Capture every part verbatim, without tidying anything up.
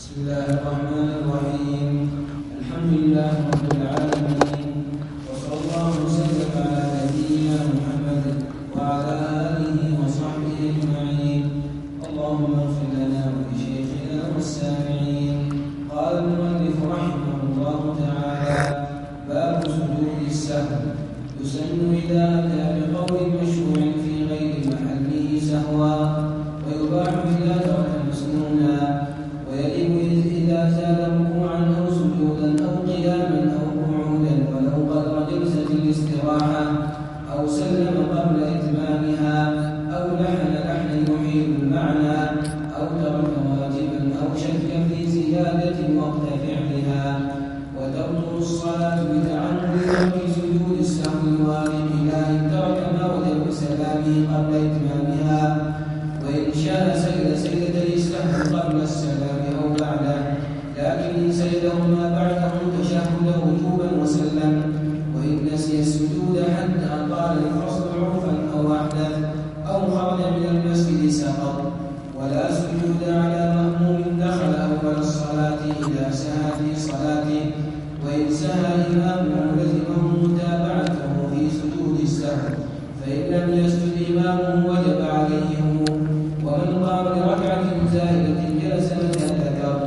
بسم الله الرحمن الرحيم. الحمد لله رب العالمين، وصلى الله وسلم على نبينا محمد وعلى آله وصحبه أجمعين. اللهم اغفر لنا ولشيخنا والسامعين. قال المؤلف رحمه الله تعالى: باب سجود السهو. يسن إذا أتى بقول مشروع في غير محله سهوا، ويباح إذا ترك مسنونا، ويجب إذا زاد ركوعا أو سجودا أو قياما أو قعودا، ولو قدر جلسة الاستراحة، أو سلم قبل إتمامها، أو لحن لحنا يحيل المعنى، أو ترك واجبا أو شك في زيادة وقت فعلها. وتبطل الصلاة بتعمد ترك سجود السهو الواجب إلى إن ترك ما وجب سلامه قبل إتمامها، وإن شاء سجد سجدتي السهو قبل السلام أو بعده، لكن إن سجدهما بعده تشهد وجوبا وسلم. وإن نسي السجود حتى قال الفصل عرفا أو أحدث أو خرج من المسجد سقط. ولا سجود على مأموم دخل أول الصلاة إذا سهى في صلاته، وإن سهى إمامه لزمه متابعته في سجود السهو، فإن لم يسجد إمامه وجب عليه. ومن قام لركعة زائدة جلس متى ذكر،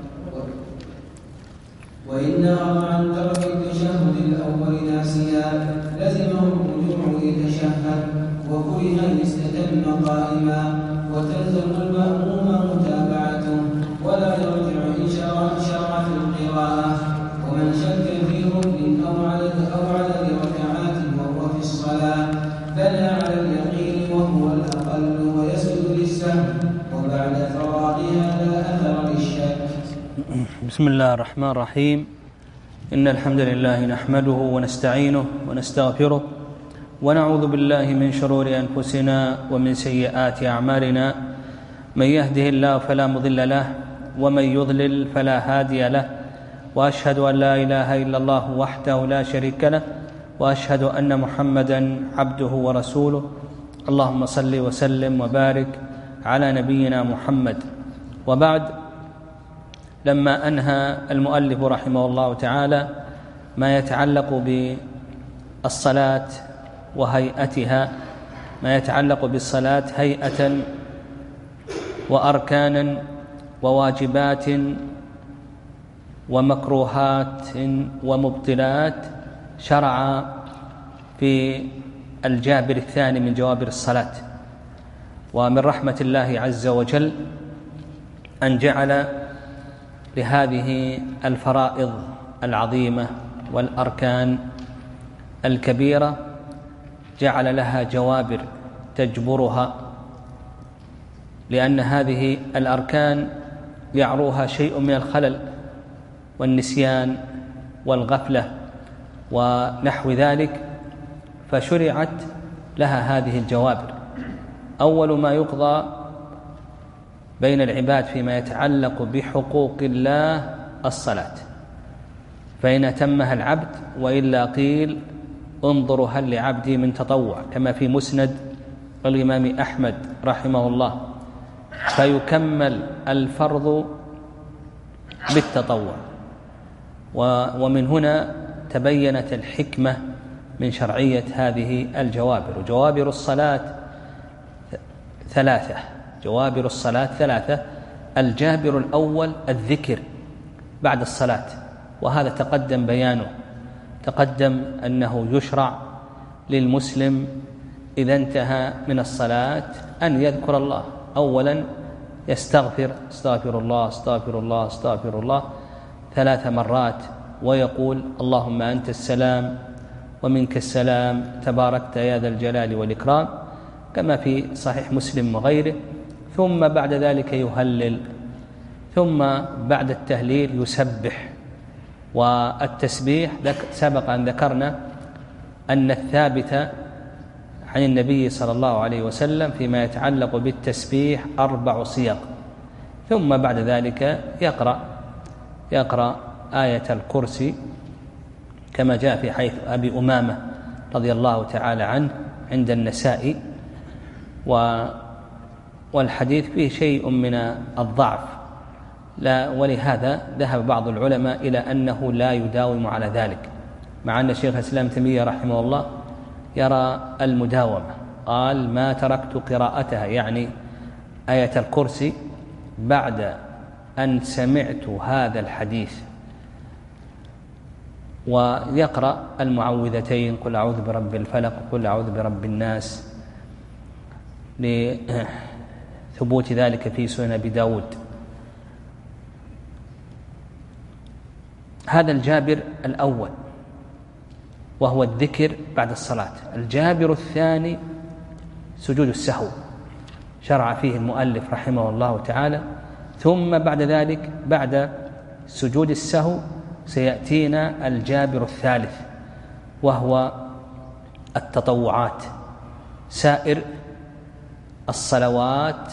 وإن نهض عن ترك التشهد الأول ناسيا لزمه الرجوع ليتشهد، وكره إن استتم قائما، وتلزم المأموم متابعته، ولا يرجع إن شرع في القراءة. ومن شك في ركن أو عدد أو عدد ركعات وهو في الصلاة بنى على اليقين وهو الأقل، ويسجد للسهو وبعد فراغها لا أثر للشك. بسم الله الرحمن الرحيم. إن الحمد لله نحمده ونستعينه ونستغفره، ونعوذ بالله من شرور أنفسنا ومن سيئات أعمالنا. من يهده الله فلا مضل له، ومن يضلل فلا هادي له، وأشهد أن لا إله إلا الله وحده لا شريك له، وأشهد أن محمدا عبده ورسوله. اللهم صل وسلم وبارك على نبينا محمد. وبعد، لما أنهى المؤلف رحمه الله تعالى ما يتعلق بالصلاة وهيئتها، ما يتعلق بالصلاة هيئة وأركانا وواجبات ومكروهات ومبطلات، شرع في الجابر الثاني من جوابر الصلاة. ومن رحمة الله عز وجل أن جعل لهذه الفرائض العظيمة والأركان الكبيرة جعل لها جوابر تجبرها، لأن هذه الأركان يعروها شيء من الخلل والنسيان والغفلة ونحو ذلك، فشرعت لها هذه الجوابر. أول ما يقضى بين العباد فيما يتعلق بحقوق الله الصلاة، فإن أتمها العبد وإلا قيل انظروا هل لعبدي من تطوع، كما في مسند الإمام أحمد رحمه الله، فيكمل الفرض بالتطوع. ومن هنا تبينت الحكمة من شرعية هذه الجوابر. وجوابر الصلاة ثلاثة جوابر الصلاة ثلاثة الجابر الأول الذكر بعد الصلاة، وهذا تقدم بيانه. تقدم أنه يشرع للمسلم إذا انتهى من الصلاة أن يذكر الله. أولا يستغفر استغفر الله استغفر الله استغفر الله ثلاث مرات، ويقول اللهم أنت السلام ومنك السلام تباركت يا ذا الجلال والإكرام، كما في صحيح مسلم وغيره. ثم بعد ذلك يهلل، ثم بعد التهليل يسبح. والتسبيح سبق أن ذكرنا أن الثابت عن النبي صلى الله عليه وسلم فيما يتعلق بالتسبيح أربع صيغ، ثم بعد ذلك يقرأ يقرأ آية الكرسي كما جاء في حيث أبي أمامة رضي الله تعالى عنه عند النسائي. و والحديث فيه شيء من الضعف، لا، ولهذا ذهب بعض العلماء إلى أنه لا يداوم على ذلك، مع أن شيخ الإسلام تيمية رحمه الله يرى المداومة. قال: ما تركت قراءتها، يعني آية الكرسي، بعد أن سمعت هذا الحديث. ويقرأ المعوذتين: قل أعوذ برب الفلق، قل أعوذ برب الناس، لثبوت ذلك في سنن أبي داود. هذا الجابر الأول، وهو الذكر بعد الصلاة. الجابر الثاني سجود السهو، شرع فيه المؤلف رحمه الله تعالى. ثم بعد ذلك، بعد سجود السهو، سيأتينا الجابر الثالث، وهو التطوعات، سائر الصلوات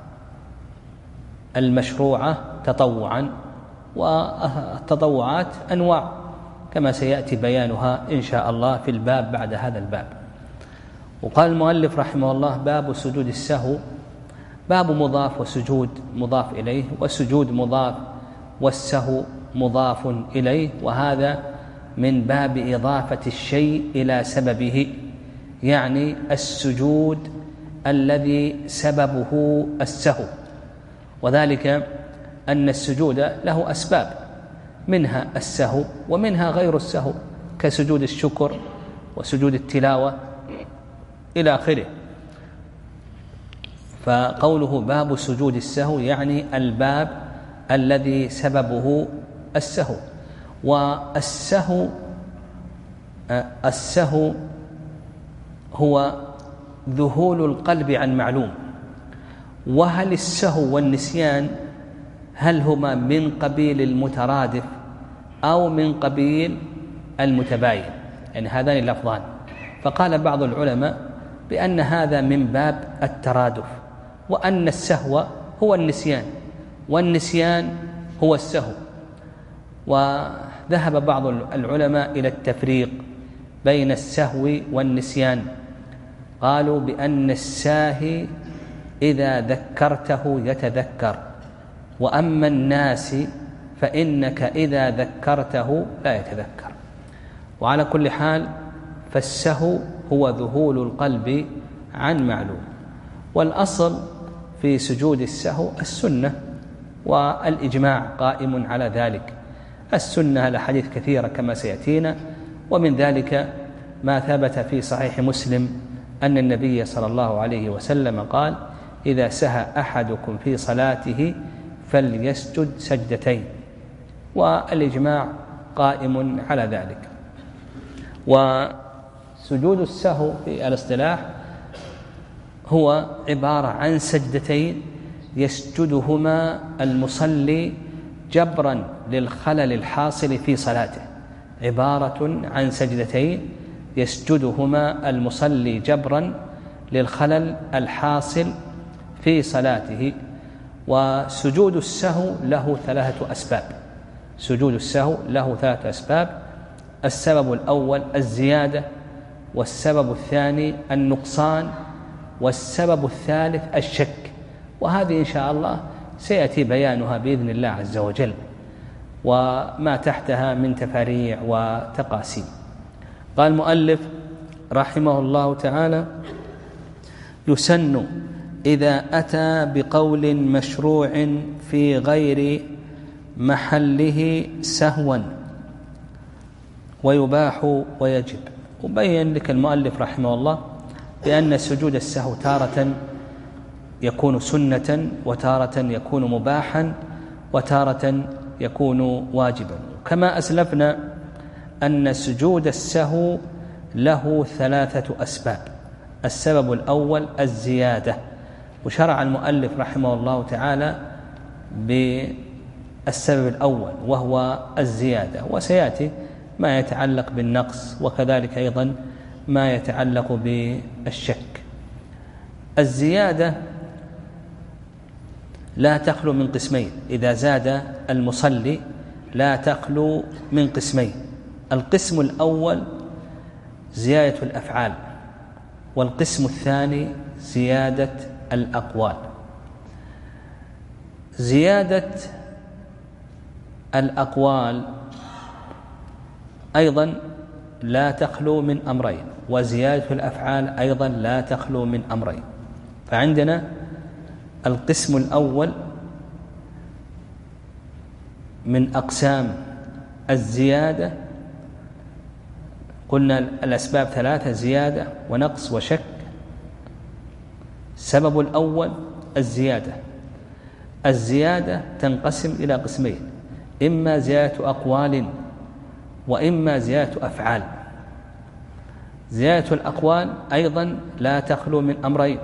المشروعة تطوعا. والتطوعات أنواع كما سيأتي بيانها إن شاء الله في الباب بعد هذا الباب. وقال المؤلف رحمه الله: باب سجود السهو. باب مضاف وسجود مضاف إليه، والسجود مضاف والسهو مضاف إليه، وهذا من باب إضافة الشيء إلى سببه، يعني السجود الذي سببه السهو. وذلك أن السجود له أسباب، منها السهو ومنها غير السهو، كسجود الشكر وسجود التلاوة إلى آخره. فقوله باب سجود السهو يعني الباب الذي سببه السهو. والسهو السهو هو ذهول القلب عن معلوم. وهل السهو والنسيان هل هما من قبيل المترادف أو من قبيل المتباين؟ يعني هذان اللفظان. فقال بعض العلماء بأن هذا من باب الترادف، وأن السهو هو النسيان والنسيان هو السهو. وذهب بعض العلماء إلى التفريق بين السهو والنسيان، قالوا بأن الساهي إذا ذكرته يتذكر، وأما الناس فإنك إذا ذكرته لا يتذكر. وعلى كل حال فالسهو هو ذهول القلب عن معلوم. والأصل في سجود السهو السنة، والإجماع قائم على ذلك. السنة الأحاديث كثيرة كما سيأتينا، ومن ذلك ما ثبت في صحيح مسلم أن النبي صلى الله عليه وسلم قال: إذا سهى أحدكم في صلاته فليسجد سجدتين. والإجماع قائم على ذلك. وسجود السهو في الاصطلاح هو عبارة عن سجدتين يسجدهما المصلي جبرا للخلل الحاصل في صلاته. عبارة عن سجدتين يسجدهما المصلي جبرا للخلل الحاصل في صلاته. وسجود السهو له ثلاثة أسباب. سجود السهو له ثلاثة أسباب: السبب الأول الزيادة، والسبب الثاني النقصان، والسبب الثالث الشك. وهذه إن شاء الله سيأتي بيانها بإذن الله عز وجل، وما تحتها من تفاريع وتقاسيم. قال المؤلف رحمه الله تعالى: يسن إذا أتى بقول مشروع في غير محله سهوا، ويباح ويجب. وبين لك المؤلف رحمه الله بأن سجود السهو تارة يكون سنة، وتارة يكون مباحا، وتارة يكون واجبا. كما أسلفنا أن سجود السهو له ثلاثة أسباب. السبب الأول الزيادة، وشرع المؤلف رحمه الله تعالى بالسبب الأول وهو الزيادة، وسيأتي ما يتعلق بالنقص، وكذلك أيضا ما يتعلق بالشك. الزيادة لا تخلو من قسمين. إذا زاد المصلي لا تخلو من قسمين: القسم الأول زيادة الأفعال، والقسم الثاني زيادة الأقوال. زيادة الأقوال أيضا لا تخلو من أمرين، وزيادة الأفعال أيضا لا تخلو من أمرين. فعندنا القسم الأول من أقسام الزيادة، قلنا الأسباب ثلاثة: زيادة ونقص وشك. السبب الأول الزيادة. الزيادة تنقسم إلى قسمين: إما زيادة أقوال وإما زيادة أفعال. زيادة الأقوال أيضا لا تخلو من أمرين: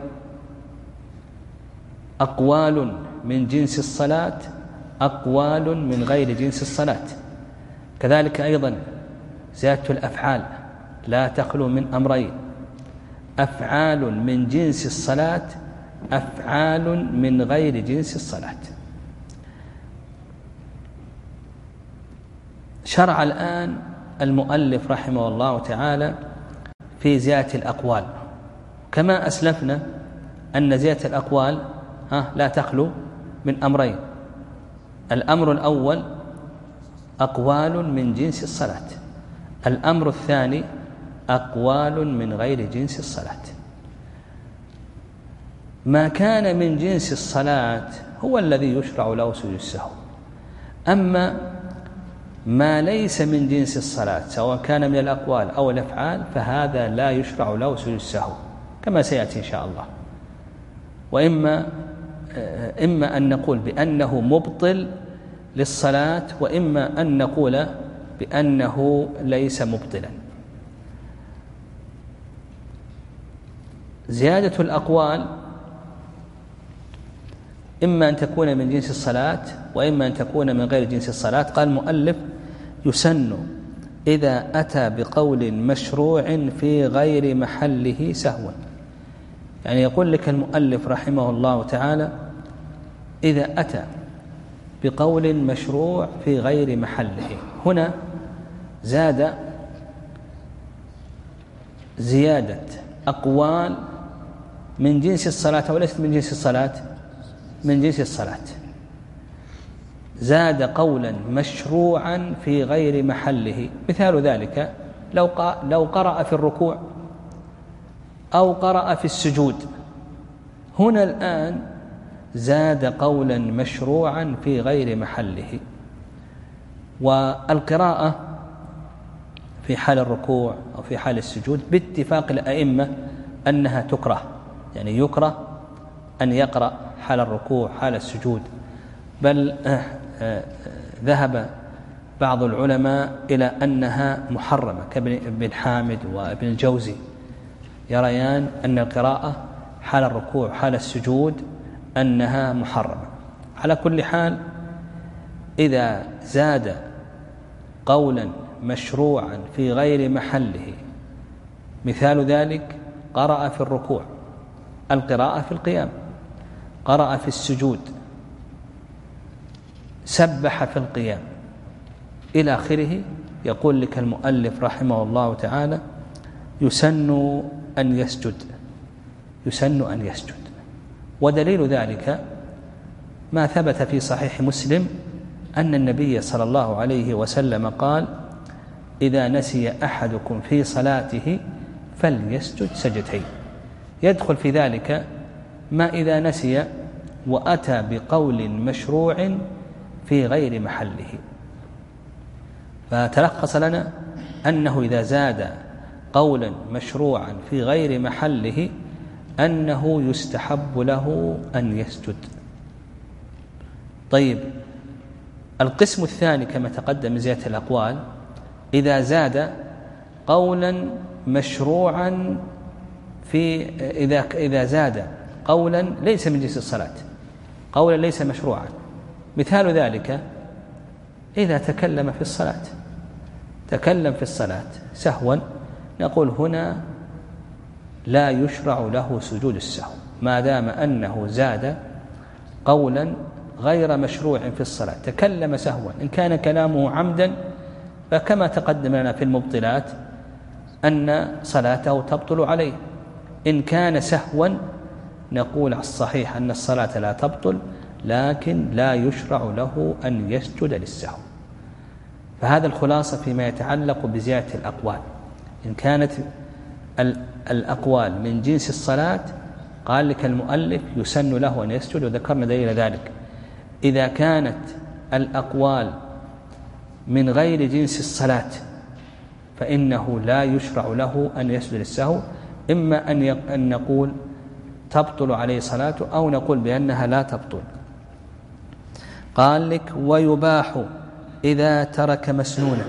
أقوال من جنس الصلاة، أقوال من غير جنس الصلاة. كذلك أيضا زيادة الأفعال لا تخلو من أمرين: أفعال من جنس الصلاة، أفعال من غير جنس الصلاة. شرع الآن المؤلف رحمه الله تعالى في زيادة الأقوال. كما أسلفنا أن زيادة الأقوال ها لا تخلو من أمرين: الأمر الأول أقوال من جنس الصلاة، الأمر الثاني أقوال من غير جنس الصلاة. ما كان من جنس الصلاة هو الذي يشرع له سجود السهو، أما ما ليس من جنس الصلاة سواء كان من الأقوال أو الأفعال فهذا لا يشرع له سجود السهو كما سيأتي إن شاء الله. وإما إما أن نقول بأنه مبطل للصلاة، وإما أن نقول بأنه ليس مبطلا. زيادة الأقوال إما أن تكون من جنس الصلاة وإما أن تكون من غير جنس الصلاة. قال المؤلف: يسن إذا أتى بقول مشروع في غير محله سهوا. يعني يقول لك المؤلف رحمه الله تعالى: إذا أتى بقول مشروع في غير محله. هنا زاد زيادة أقوال من جنس الصلاة أو ليست من جنس الصلاة؟ من جنس الصلاة. زاد قولا مشروعا في غير محله. مثال ذلك لو لو قرأ في الركوع أو قرأ في السجود. هنا الآن زاد قولا مشروعا في غير محله. والقراءة في حال الركوع أو في حال السجود باتفاق الأئمة أنها تكره، يعني يكره أن يقرأ حال الركوع حال السجود. بل ذهب بعض العلماء إلى أنها محرمة كابن حامد وابن الجوزي، يريان أن القراءة حال الركوع حال السجود أنها محرمة. على كل حال إذا زاد قولا مشروعا في غير محله، مثال ذلك قرأ في الركوع، القراءة في القيام، قرأ في السجود، سبح في القيام إلى آخره، يقول لك المؤلف رحمه الله تعالى: يسن أن يسجد، يسن أن يسجد. ودليل ذلك ما ثبت في صحيح مسلم أن النبي صلى الله عليه وسلم قال: إذا نسي أحدكم في صلاته فليسجد سجدتين. يدخل في ذلك ما إذا نسي وأتى بقول مشروع في غير محله. فتلخص لنا أنه إذا زاد قولا مشروعا في غير محله أنه يستحب له أن يسجد. طيب، القسم الثاني كما تقدم زيادة الأقوال: إذا زاد قولا مشروعا في إذا إذا زاد قولا ليس من جنس الصلاة، قولا ليس مشروعا. مثال ذلك إذا تكلم في الصلاة، تكلم في الصلاة سهوا، نقول هنا لا يشرع له سجود السهو ما دام أنه زاد قولا غير مشروع في الصلاة، تكلم سهوا. إن كان كلامه عمدا فكما تقدم لنا في المبطلات أن صلاته تبطل عليه. إن كان سهوا نقول على الصحيح أن الصلاة لا تبطل، لكن لا يشرع له أن يسجد للسهو. فهذا الخلاصة فيما يتعلق بزيادة الأقوال. إن كانت الأقوال من جنس الصلاة قال لك المؤلف يسن له أن يسجد، وذكرنا دليل ذلك. إذا كانت الأقوال من غير جنس الصلاة فإنه لا يشرع له أن يسجد للسهو، إما أن نقول تبطل عليه صلاته أو نقول بأنها لا تبطل. قال لك ويباح إذا ترك مسنونا.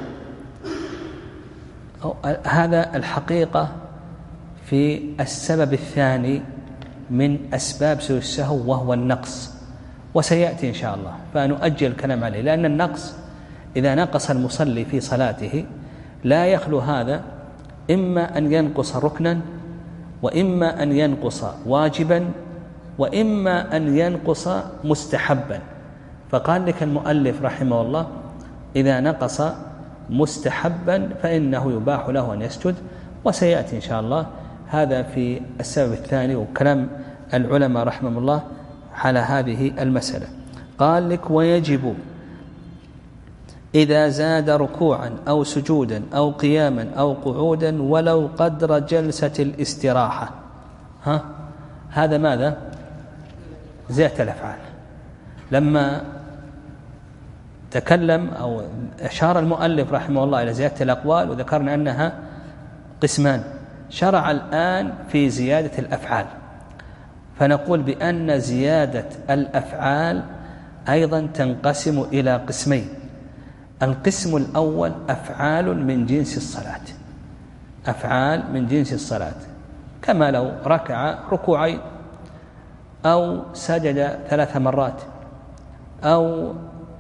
هذا الحقيقة في السبب الثاني من أسباب سجود السهو وهو النقص، وسيأتي إن شاء الله، فنؤجل الكلام عليه، لأن النقص إذا نقص المصلي في صلاته لا يخلو هذا إما أن ينقص ركنا، وإما أن ينقص واجبا، وإما أن ينقص مستحبا. فقال لك المؤلف رحمه الله إذا نقص مستحبا فإنه يباح له أن يسجد، وسيأتي إن شاء الله هذا في السبب الثاني وكلام العلماء رحمه الله على هذه المسألة. قال لك ويجب إذا زاد ركوعا أو سجودا أو قياما أو قعودا ولو قدر جلسة الاستراحة. ها هذا ماذا؟ زيادة الأفعال. لما تكلم أو أشار المؤلف رحمه الله إلى زيادة الأقوال وذكرنا أنها قسمان، شرع الآن في زيادة الأفعال، فنقول بأن زيادة الأفعال أيضا تنقسم إلى قسمين. القسم الأول أفعال من جنس الصلاة، أفعال من جنس الصلاة، كما لو ركع ركوعين أو سجد ثلاث مرات أو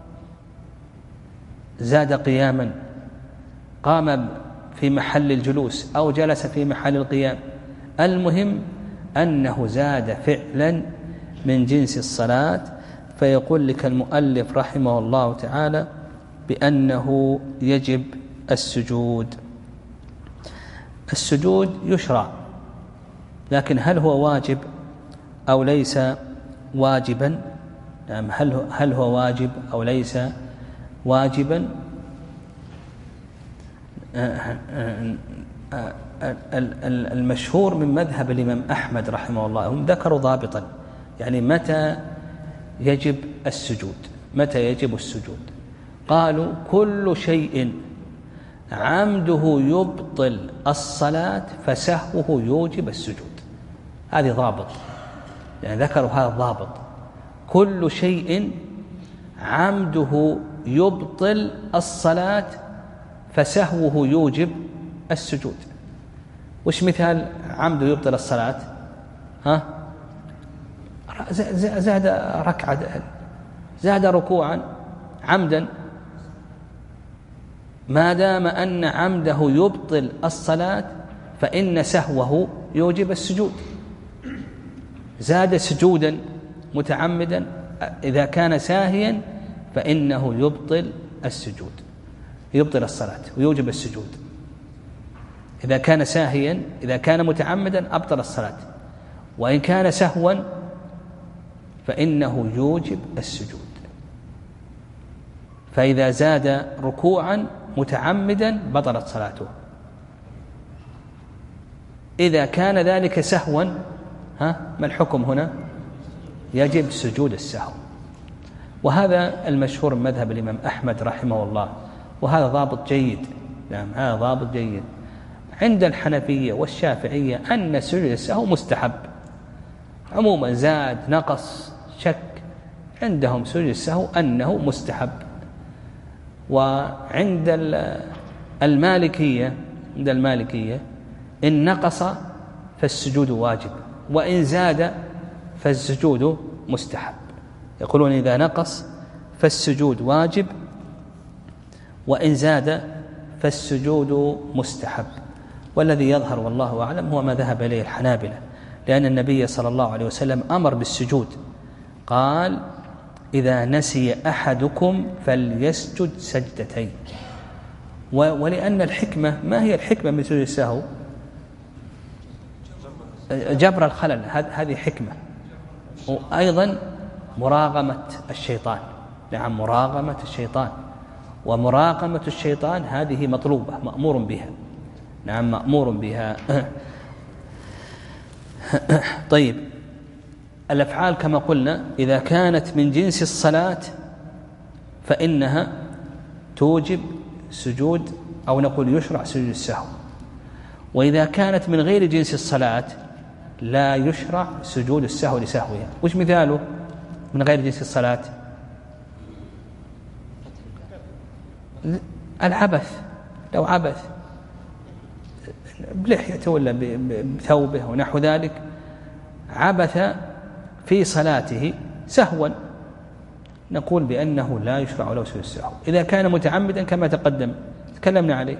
زاد قياما، قام في محل الجلوس أو جلس في محل القيام، المهم أنه زاد فعلا من جنس الصلاة. فيقول لك المؤلف رحمه الله تعالى بأنه يجب السجود. السجود يشرع، لكن هل هو واجب أو ليس واجبا؟ نعم، هل هل هو واجب أو ليس واجبا؟ المشهور من مذهب الإمام أحمد رحمه الله هم ذكروا ضابطا، يعني متى يجب السجود، متى يجب السجود؟ قالوا كل شيء عمده يبطل الصلاة فسهوه يوجب السجود. هذه ضابط، يعني ذكروا هذا الضابط، كل شيء عمده يبطل الصلاة فسهوه يوجب السجود. وش مثال عمده يبطل الصلاة؟ ها زاد ركعة، زاد ركوعا عمدا، ما دام أن عمده يبطل الصلاة فإن سهوه يوجب السجود. زاد سجودا متعمدا، إذا كان ساهيا فإنه يبطل السجود، يبطل الصلاة ويوجب السجود. إذا كان ساهيا، إذا كان متعمدا أبطل الصلاة، وإن كان سهوا فإنه يوجب السجود. فإذا زاد ركوعا متعمدا بطلت صلاته. إذا كان ذلك سهوا، ها ما الحكم هنا؟ يجب سجود السهو. وهذا المشهور من مذهب الإمام أحمد رحمه الله، وهذا ضابط جيد. نعم، هذا ضابط جيد. عند الحنفية والشافعية أن سجود السهو مستحب عموما، زاد نقص شك، عندهم سجود السهو أنه مستحب. وعند المالكية عند المالكية إن نقص فالسجود واجب، وإن زاد فالسجود مستحب. يقولون إذا نقص فالسجود واجب، وإن زاد فالسجود مستحب. والذي يظهر والله أعلم هو ما ذهب إليه الحنابلة، لأن النبي صلى الله عليه وسلم أمر بالسجود، قال إذا نسي أحدكم فليسجد سجدتين. ولأن الحكمة، ما هي الحكمة من سجود السهو؟ جبر الخلل، هذه حكمة. وأيضا مراغمة الشيطان، نعم مراغمة الشيطان. ومراقمة الشيطان هذه مطلوبة مأمور بها. نعم مأمور بها. طيب الأفعال كما قلنا إذا كانت من جنس الصلاة فإنها توجب سجود أو نقول يشرع سجود السهو، وإذا كانت من غير جنس الصلاة لا يشرع سجود السهو لسهوها. وش مثاله من غير جنس الصلاة؟ العبث، لو عبث بلحيته ولا بثوبه ونحو ذلك، عبث في صلاته سهوا، نقول بأنه لا يشرع له سجود السهو. إذا كان متعمدا كما تقدم تكلمنا عليه،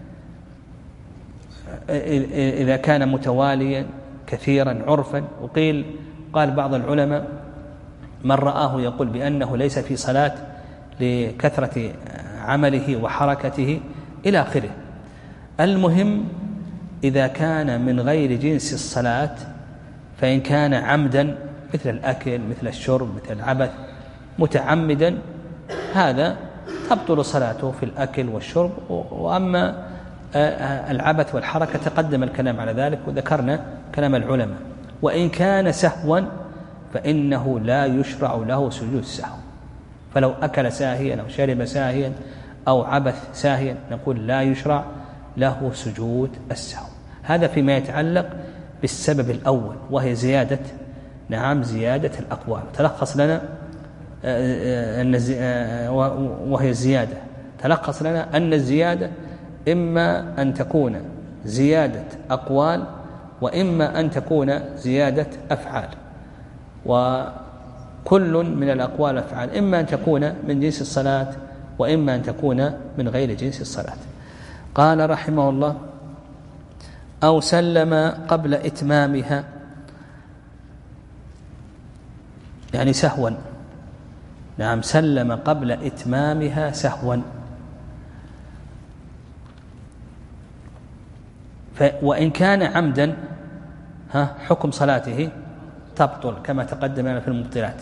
إذا كان متواليا كثيرا عرفا، وقيل قال بعض العلماء من رآه يقول بأنه ليس في صلاة لكثرة عمله وحركته إلى آخره. المهم إذا كان من غير جنس الصلاة فإن كان عمدا مثل الأكل مثل الشرب مثل العبث متعمدا هذا تبطل صلاته في الأكل والشرب. وأما العبث والحركة تقدم الكلام على ذلك وذكرنا كلام العلماء. وإن كان سهوا فإنه لا يشرع له سجود السهو، فلو أكل ساهيا أو شرب ساهيا أو عبث ساهيا نقول لا يشرع له سجود السهو. هذا فيما يتعلق بالسبب الأول وهي زيادة نعم زيادة الأقوال. تلخص لنا وهي الزيادة تلخص لنا أن الزيادة إما أن تكون زيادة أقوال وإما أن تكون زيادة أفعال، وكل من الأقوال أفعال إما أن تكون من جنس الصلاة وإما أن تكون من غير جنس الصلاة. قال رحمه الله أو سلم قبل إتمامها، يعني سهوا. نعم سلم قبل إتمامها سهوا. وإن كان عمدا ها حكم صلاته تبطل كما تقدم في المبطلات.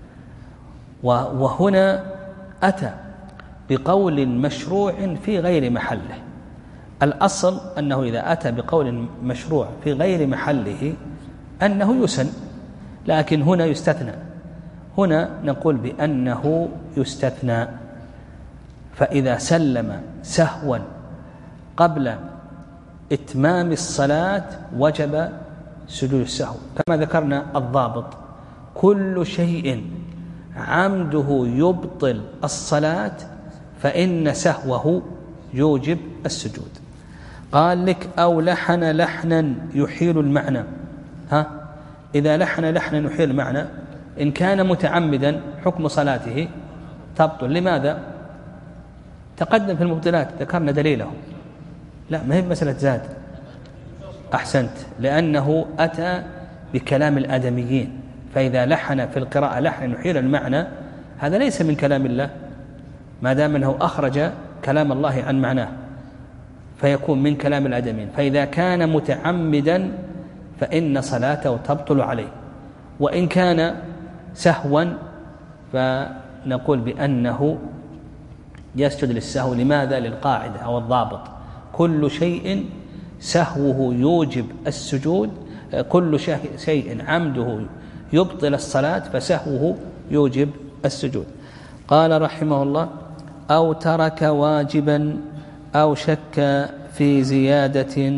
وهنا أتى بقول مشروع في غير محله. الأصل أنه إذا أتى بقول مشروع في غير محله أنه يسن، لكن هنا يستثنى. هنا نقول بأنه يستثنى. فإذا سلم سهوا قبل إتمام الصلاة وجب سجود السهو، كما ذكرنا الضابط كل شيء عمده يبطل الصلاة فإن سهوه يوجب السجود. قال لك أو لحن لحنا يحيل المعنى. ها إذا لحن لحنا يحيل المعنى إن كان متعمدا حكم صلاته تبطل. لماذا؟ تقدم في المبطلات ذكرنا دليله. لا ما هي مسألة زاد. أحسنت، لأنه أتى بكلام الآدميين، فإذا لحن في القراءة لحن يحيل المعنى هذا ليس من كلام الله ما دام أنه أخرج كلام الله عن معناه فيكون من كلام الآدميين. فإذا كان متعمدا فإن صلاته تبطل عليه، وإن كان سهوا فنقول بأنه يسجد للسهو. لماذا؟ للقاعدة أو الضابط كل شيء سهوه يوجب السجود، كل شيء عمده يبطل الصلاة فسهوه يوجب السجود. قال رحمه الله أو ترك واجبا أو شك في زيادة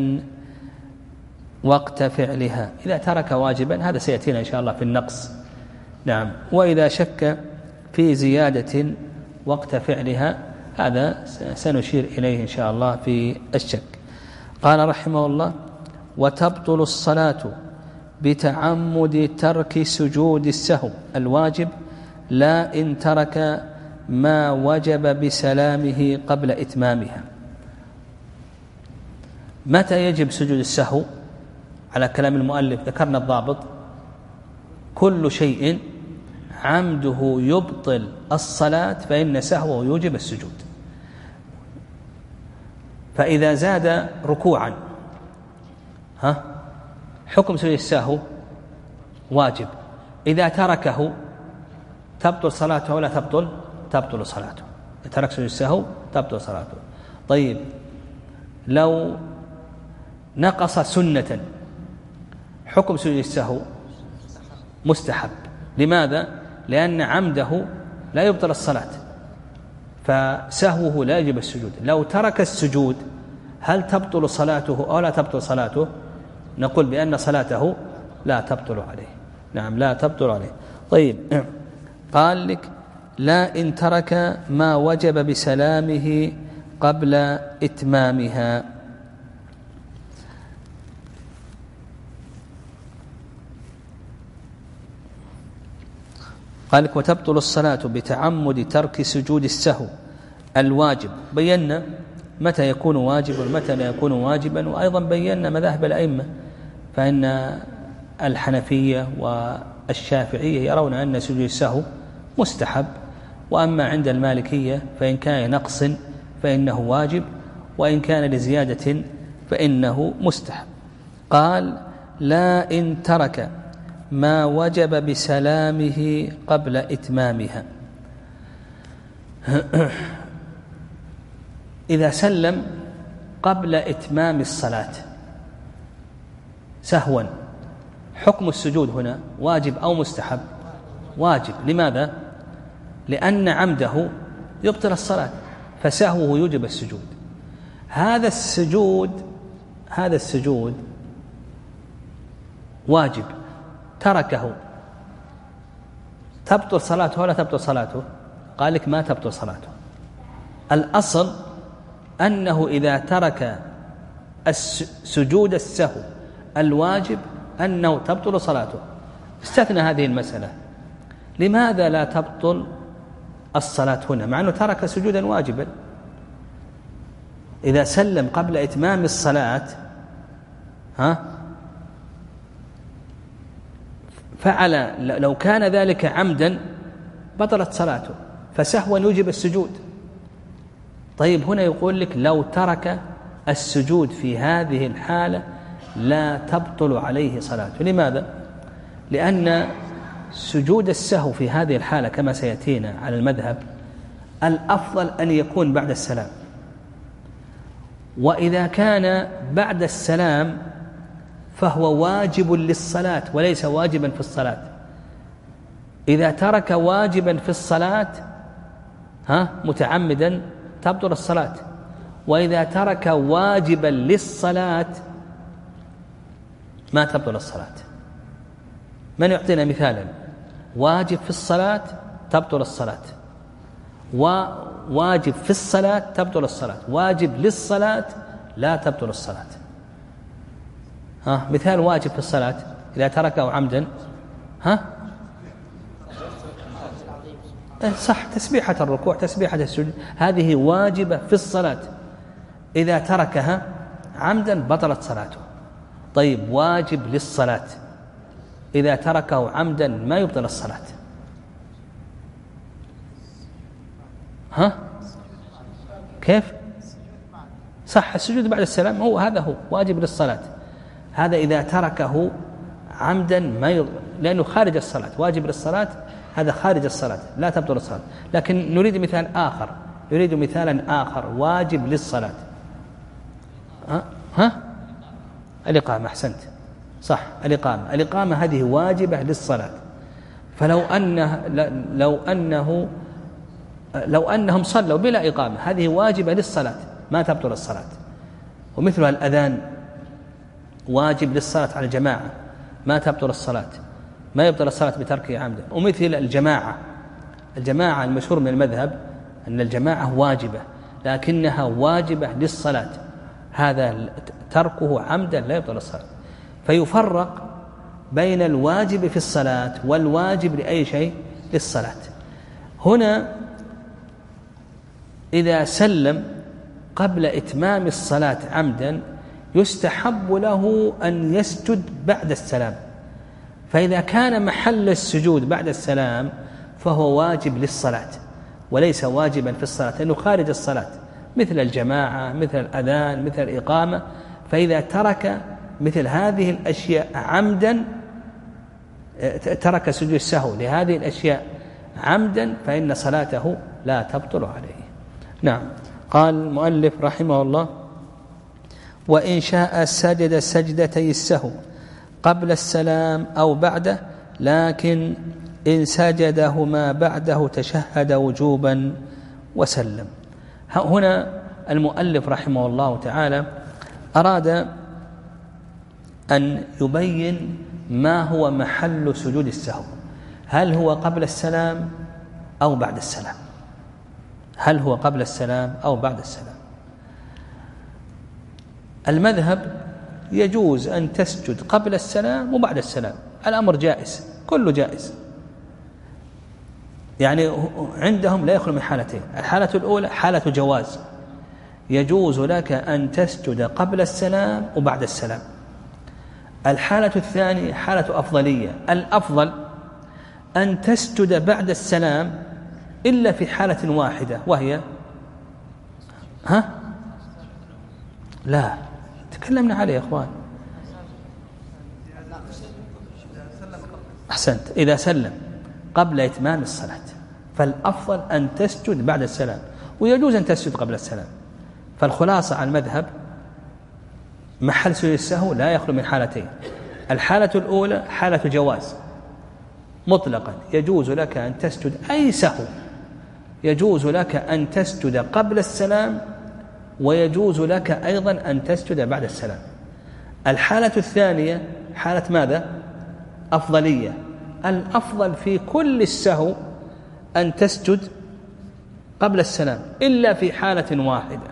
وقت فعلها. إذا ترك واجبا هذا سيأتينا إن شاء الله في النقص. نعم. وإذا شك في زيادة وقت فعلها هذا سنشير إليه إن شاء الله في الشك. قال رحمه الله وتبطل الصلاة بتعمد ترك سجود السهو الواجب لا إن ترك ما وجب بسلامه قبل إتمامها. متى يجب سجود السهو؟ على كلام المؤلف ذكرنا الضابط كل شيء عمده يبطل الصلاة فإن سهوه يوجب السجود. فإذا زاد ركوعا ها حكم سجود السهو واجب. إذا تركه تبطل صلاته ولا تبطل؟ تبطل صلاته. ترك سجود السهو تبطل صلاته. طيب لو نقص سنة، حكم سجود السهو مستحب. لماذا؟ لأن عمده لا يبطل الصلاة، فسهوه لا يجب السجود. لو ترك السجود هل تبطل صلاته أو لا تبطل صلاته؟ نقول بأن صلاته لا تبطل عليه. نعم لا تبطل عليه. طيب قال لك لا إن ترك ما وجب بسلامه قبل إتمامها. قال لك وتبطل الصلاة بتعمد ترك سجود السهو الواجب. بينا متى يكون واجبا ومتى لا يكون واجبا، وأيضا بينا مذاهب الأئمة، فإن الحنفية والشافعية يرون أن سجود السهو مستحب، وأما عند المالكية فإن كان نقص فإنه واجب، وإن كان لزيادة فإنه مستحب. قال لا إن ترك ما وجب بسلامه قبل إتمامها. إذا سلم قبل إتمام الصلاة سهوا، حكم السجود هنا واجب أو مستحب؟ واجب. لماذا؟ لأن عمده يبطل الصلاة، فسهوه يوجب السجود. هذا السجود هذا السجود واجب، تركه، تبطل صلاته ولا تبطل صلاته؟ قال لك ما تبطل صلاته. الأصل أنه إذا ترك سجود السهو الواجب أنه تبطل صلاته. استثنى هذه المسألة. لماذا لا تبطل الصلاة هنا مع أنه ترك سجودا واجبا؟ إذا سلم قبل إتمام الصلاة ها فعل، لو كان ذلك عمدا بطلت صلاته، فسهوا يوجب السجود. طيب هنا يقول لك لو ترك السجود في هذه الحالة لا تبطل عليه صلاته. لماذا؟ لأن سجود السهو في هذه الحالة كما سيأتينا على المذهب الأفضل أن يكون بعد السلام، وإذا كان بعد السلام فهو واجب للصلاة وليس واجبا في الصلاة. إذا ترك واجبا في الصلاة ها متعمدا تبطل الصلاة، وإذا ترك واجبا للصلاة ما تبطل الصلاة. من يعطينا مثالا؟ واجب في الصلاة تبطل الصلاة، وواجب في الصلاة تبطل الصلاة، واجب للصلاة لا تبطل الصلاة. ها مثال واجب في الصلاة إذا تركه عمدا ها صح، تسبيحة الركوع، تسبيحة السجود، هذه واجبة في الصلاة، إذا تركها عمدا بطلت صلاته. طيب واجب للصلاة إذا تركه عمدا ما يبطل الصلاة. ها كيف؟ صح، السجود بعد السلام هو هذا هو واجب للصلاة. هذا إذا تركه عمدا ما يض... لأنه خارج الصلاة، واجب للصلاة هذا خارج الصلاة لا تبطل الصلاة. لكن نريد مثال آخر، نريد مثالا آخر واجب للصلاة. ها ها الإقامة، أحسنت صح، الإقامة الإقامة هذه واجبة للصلاة. فلو أنه لو أنه لو أنهم صلوا بلا إقامة هذه واجبة للصلاة ما تبطل الصلاة. ومثلها الأذان واجب للصلاة على الجماعة ما تبطل الصلاة، ما يبطل الصلاة بتركه عمدا. ومثل الجماعة، الجماعة المشهور من المذهب أن الجماعة واجبة لكنها واجبة للصلاة، هذا تركه عمدا لا يبطل الصلاة. فيفرق بين الواجب في الصلاة والواجب لأي شيء للصلاة. هنا إذا سلم قبل إتمام الصلاة عمدا يستحب له أن يسجد بعد السلام، فإذا كان محل السجود بعد السلام فهو واجب للصلاة وليس واجبا في الصلاة لأنه خارج الصلاة، مثل الجماعة، مثل الأذان، مثل الإقامة. فإذا ترك مثل هذه الأشياء عمدا، ترك سجود السهو لهذه الأشياء عمدا، فإن صلاته لا تبطل عليه. نعم. قال المؤلف رحمه الله: وإن شاء سجد سجدتي السهو قبل السلام أو بعده، لكن إن سجدهما بعده تشهد وجوبا وسلم. هنا المؤلف رحمه الله تعالى أراد أن يبين ما هو محل سجود السهو، هل هو قبل السلام أو بعد السلام، هل هو قبل السلام أو بعد السلام. المذهب يجوز أن تسجد قبل السلام وبعد السلام، الأمر جائز، كله جائز. يعني عندهم لا يخلو من حالتين: الحالة الأولى حالة جواز، يجوز لك أن تسجد قبل السلام وبعد السلام. الحالة الثانية حالة أفضلية، الأفضل أن تسجد بعد السلام إلا في حالة واحدة، وهي ها لا تكلمنا عليه يا أخوان. أحسنت، إذا سلم قبل إتمام الصلاة فالأفضل أن تسجد بعد السلام، ويجوز أن تسجد قبل السلام. فالخلاصة على المذهب محل سجود السهو لا يخلو من حالتين: الحالة الأولى حالة جواز مطلقا، يجوز لك أن تسجد أي سهو، يجوز لك أن تسجد قبل السلام، ويجوز لك أيضا أن تسجد بعد السلام. الحالة الثانية حالة ماذا؟ أفضلية، الأفضل في كل السهو أن تسجد قبل السلام إلا في حالة واحدة،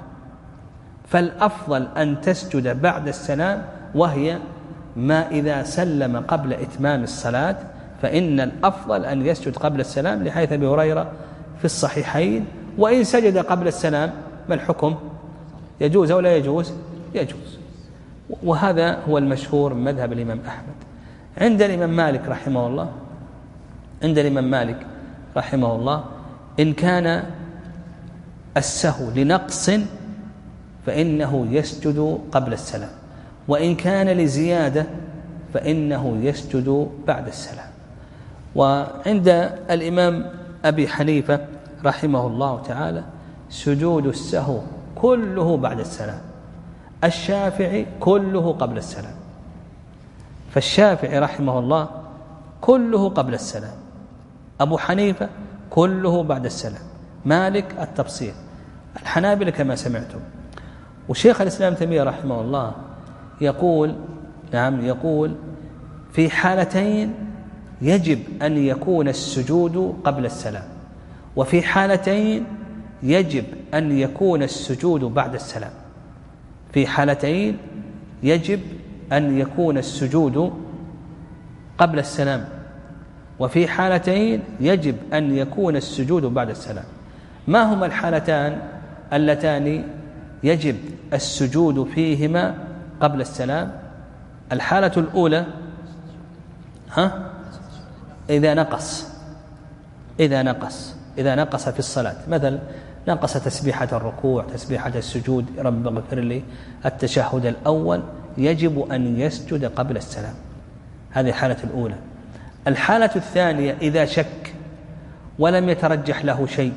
فالأفضل أن تسجد بعد السلام، وهي ما إذا سلم قبل إتمام الصلاة، فإن الأفضل أن يسجد قبل السلام لحيث أبي هريرة في الصحيحين: وإن سجد قبل السلام ما الحكم؟ يجوز أو لا يجوز؟ يجوز. وهذا هو المشهور من مذهب الإمام أحمد. عند الإمام مالك رحمه الله عند الإمام مالك رحمه الله إن كان السهو لنقص فإنه يسجد قبل السلام، وإن كان لزيادة فإنه يسجد بعد السلام. وعند الإمام أبي حنيفة رحمه الله تعالى سجود السهو كله بعد السلام، الشافعي كله قبل السلام. فالشافعي رحمه الله كله قبل السلام، أبو حنيفة كله بعد السلام، مالك التفصيل، الحنابلة كما سمعتم. وشيخ الإسلام تيمية رحمه الله يقول نعم يقول في حالتين يجب أن يكون السجود قبل السلام، وفي حالتين يجب أن يكون السجود بعد السلام. في حالتين يجب أن يكون السجود قبل السلام، وفي حالتين يجب أن يكون السجود بعد السلام. ما هما الحالتان اللتان يجب السجود فيهما قبل السلام؟ الحالة الأولى ها إذا نقص إذا نقص إذا نقص في الصلاة، مثل نقص تسبيحة الركوع، تسبيحة السجود، رب اغفر لي، التشهد الأول، يجب أن يسجد قبل السلام. هذه الحالة الأولى. الحالة الثانية إذا شك ولم يترجح له شيء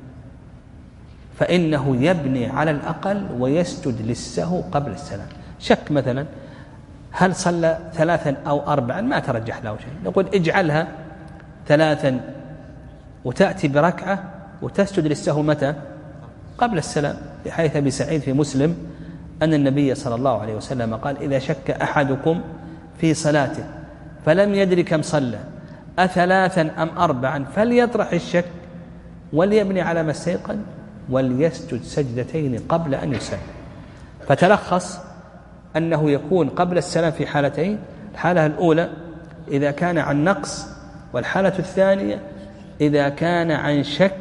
فإنه يبني على الأقل ويسجد للسهو قبل السلام. شك مثلا هل صلى ثلاثا أو أربعا ما ترجح له شيء، نقول اجعلها ثلاثا وتأتي بركعة وتسجد للسهو متى؟ قبل السلام، بحيث أبي سعيد في مسلم أن النبي صلى الله عليه وسلم قال: إذا شك أحدكم في صلاته فلم يدري كم صلى أثلاثا أم أربعا فليطرح الشك وليبني على ما استيقن وليسجد سجدتين قبل أن يسلم. فتلخص أنه يكون قبل السلام في حالتين: الحالة الأولى إذا كان عن نقص، والحالة الثانية إذا كان عن شك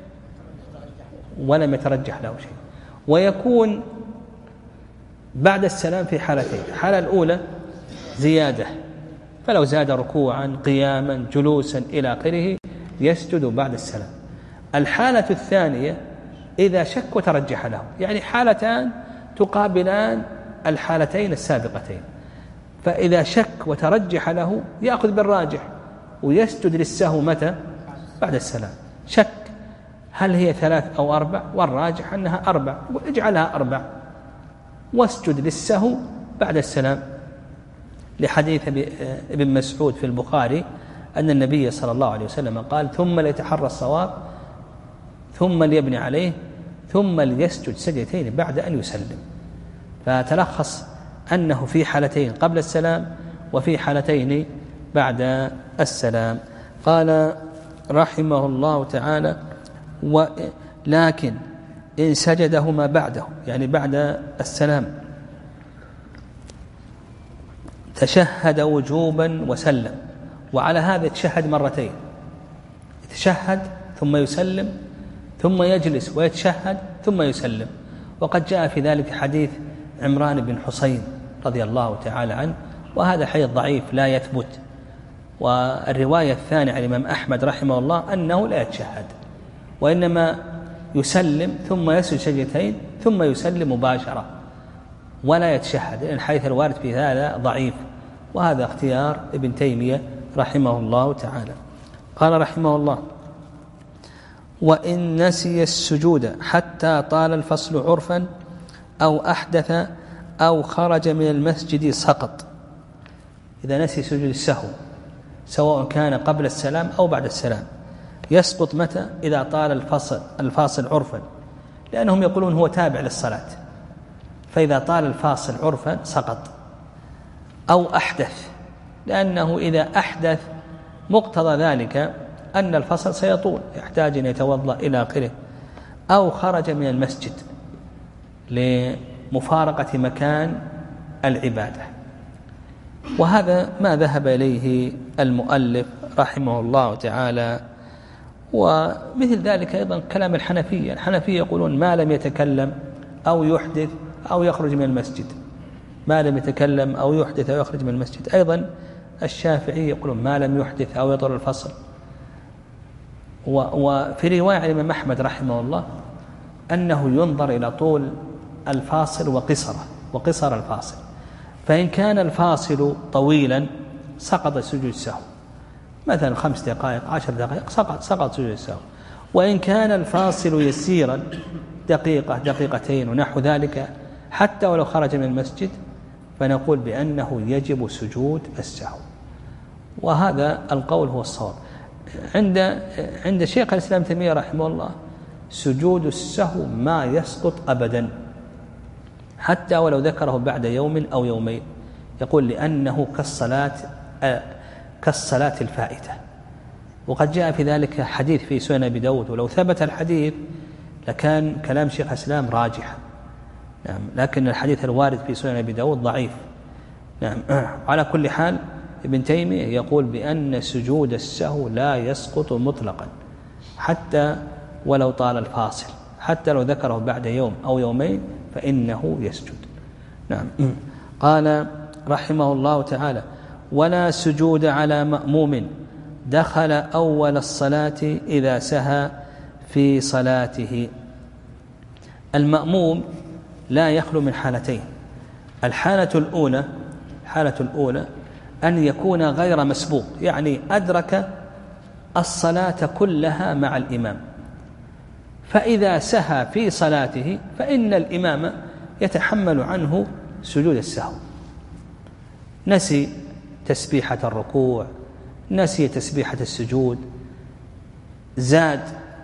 ولم يترجح له شيء. ويكون بعد السلام في حالتين: الحالة الأولى زيادة، فلو زاد ركوعا قياما جلوسا إلى آخره يسجد بعد السلام. الحالة الثانية إذا شك وترجح له، يعني حالتان تقابلان الحالتين السابقتين، فإذا شك وترجح له يأخذ بالراجح ويسجد للسهو متى؟ بعد السلام. شك هل هي ثلاث أو أربع؟ والراجح أنها أربع، اجعلها أربع واسجد للسهو بعد السلام، لحديث ابن مسعود في البخاري أن النبي صلى الله عليه وسلم قال: ثم ليتحرى الصواب ثم ليبني عليه ثم ليسجد سجدتين بعد أن يسلم. فتلخص أنه في حالتين قبل السلام وفي حالتين بعد السلام. قال رحمه الله تعالى: ولكن إن سجدهما بعده، يعني بعد السلام، تشهد وجوبا وسلم، وعلى هذا يتشهد مرتين، يتشهد ثم يسلم ثم يجلس ويتشهد ثم يسلم. وقد جاء في ذلك حديث عمران بن حسين رضي الله تعالى عنه، وهذا حديث ضعيف لا يثبت. والرواية الثانية عن الإمام أحمد رحمه الله أنه لا يتشهد، وإنما يسلم ثم يسجد سجدتين ثم يسلم مباشرة ولا يتشهد، لأن الحديث الوارد في هذا ضعيف، وهذا اختيار ابن تيمية رحمه الله تعالى. قال رحمه الله: وإن نسي السجود حتى طال الفصل عرفا أو أحدث أو خرج من المسجد سقط. إذا نسي سجود السهو سواء كان قبل السلام أو بعد السلام يسقط متى؟ إذا طال الفصل الفاصل عرفا، لأنهم يقولون هو تابع للصلاة، فإذا طال الفاصل عرفا سقط. أو أحدث، لأنه إذا أحدث مقتضى ذلك أن الفصل سيطول، يحتاج أن يتوضأ إلى آخره. أو خرج من المسجد لمفارقة مكان العبادة، وهذا ما ذهب إليه المؤلف رحمه الله تعالى. ومثل ذلك أيضا كلام الحنفية، الحنفية يقولون ما لم يتكلم أو يحدث أو يخرج من المسجد، ما لم يتكلم أو يحدث أو يخرج من المسجد. أيضا الشافعي يقولون ما لم يحدث أو يطول الفصل. وفي رواية عن الإمام أحمد رحمه الله أنه ينظر إلى طول الفاصل وقصره وقصر الفاصل، فإن كان الفاصل طويلا سقط سجود السهو، مثلا خمس دقائق عشر دقائق سقط سقط سجود السهو. وإن كان الفاصل يسيرا دقيقة دقيقتين ونحو ذلك حتى ولو خرج من المسجد فنقول بأنه يجب سجود السهو، وهذا القول هو الصواب. عند عند شيخ الإسلام تيمية رحمه الله سجود السهو ما يسقط أبدا حتى ولو ذكره بعد يوم أو يومين، يقول لأنه كالصلاة كالصلاة الفائتة. وقد جاء في ذلك حديث في سنن أبي داود، ولو ثبت الحديث لكان كلام شيخ الإسلام راجحا، نعم، لكن الحديث الوارد في سنن أبي داود ضعيف، نعم. على كل حال ابن تيمية يقول بأن سجود السهو لا يسقط مطلقا حتى ولو طال الفاصل، حتى لو ذكره بعد يوم أو يومين فإنه يسجد، نعم. قال رحمه الله تعالى: ولا سجود على مأموم دخل أول الصلاة إذا سهى في صلاته. المأموم لا يخلو من حالتين. الحالة الأولى الحالة الأولى أن يكون غير مسبوق، يعني أدرك الصلاة كلها مع الإمام، فإذا سهى في صلاته فإن الإمام يتحمل عنه سجود السهو، نسي تسبيحة الركوع، نسي تسبيحة السجود، زاد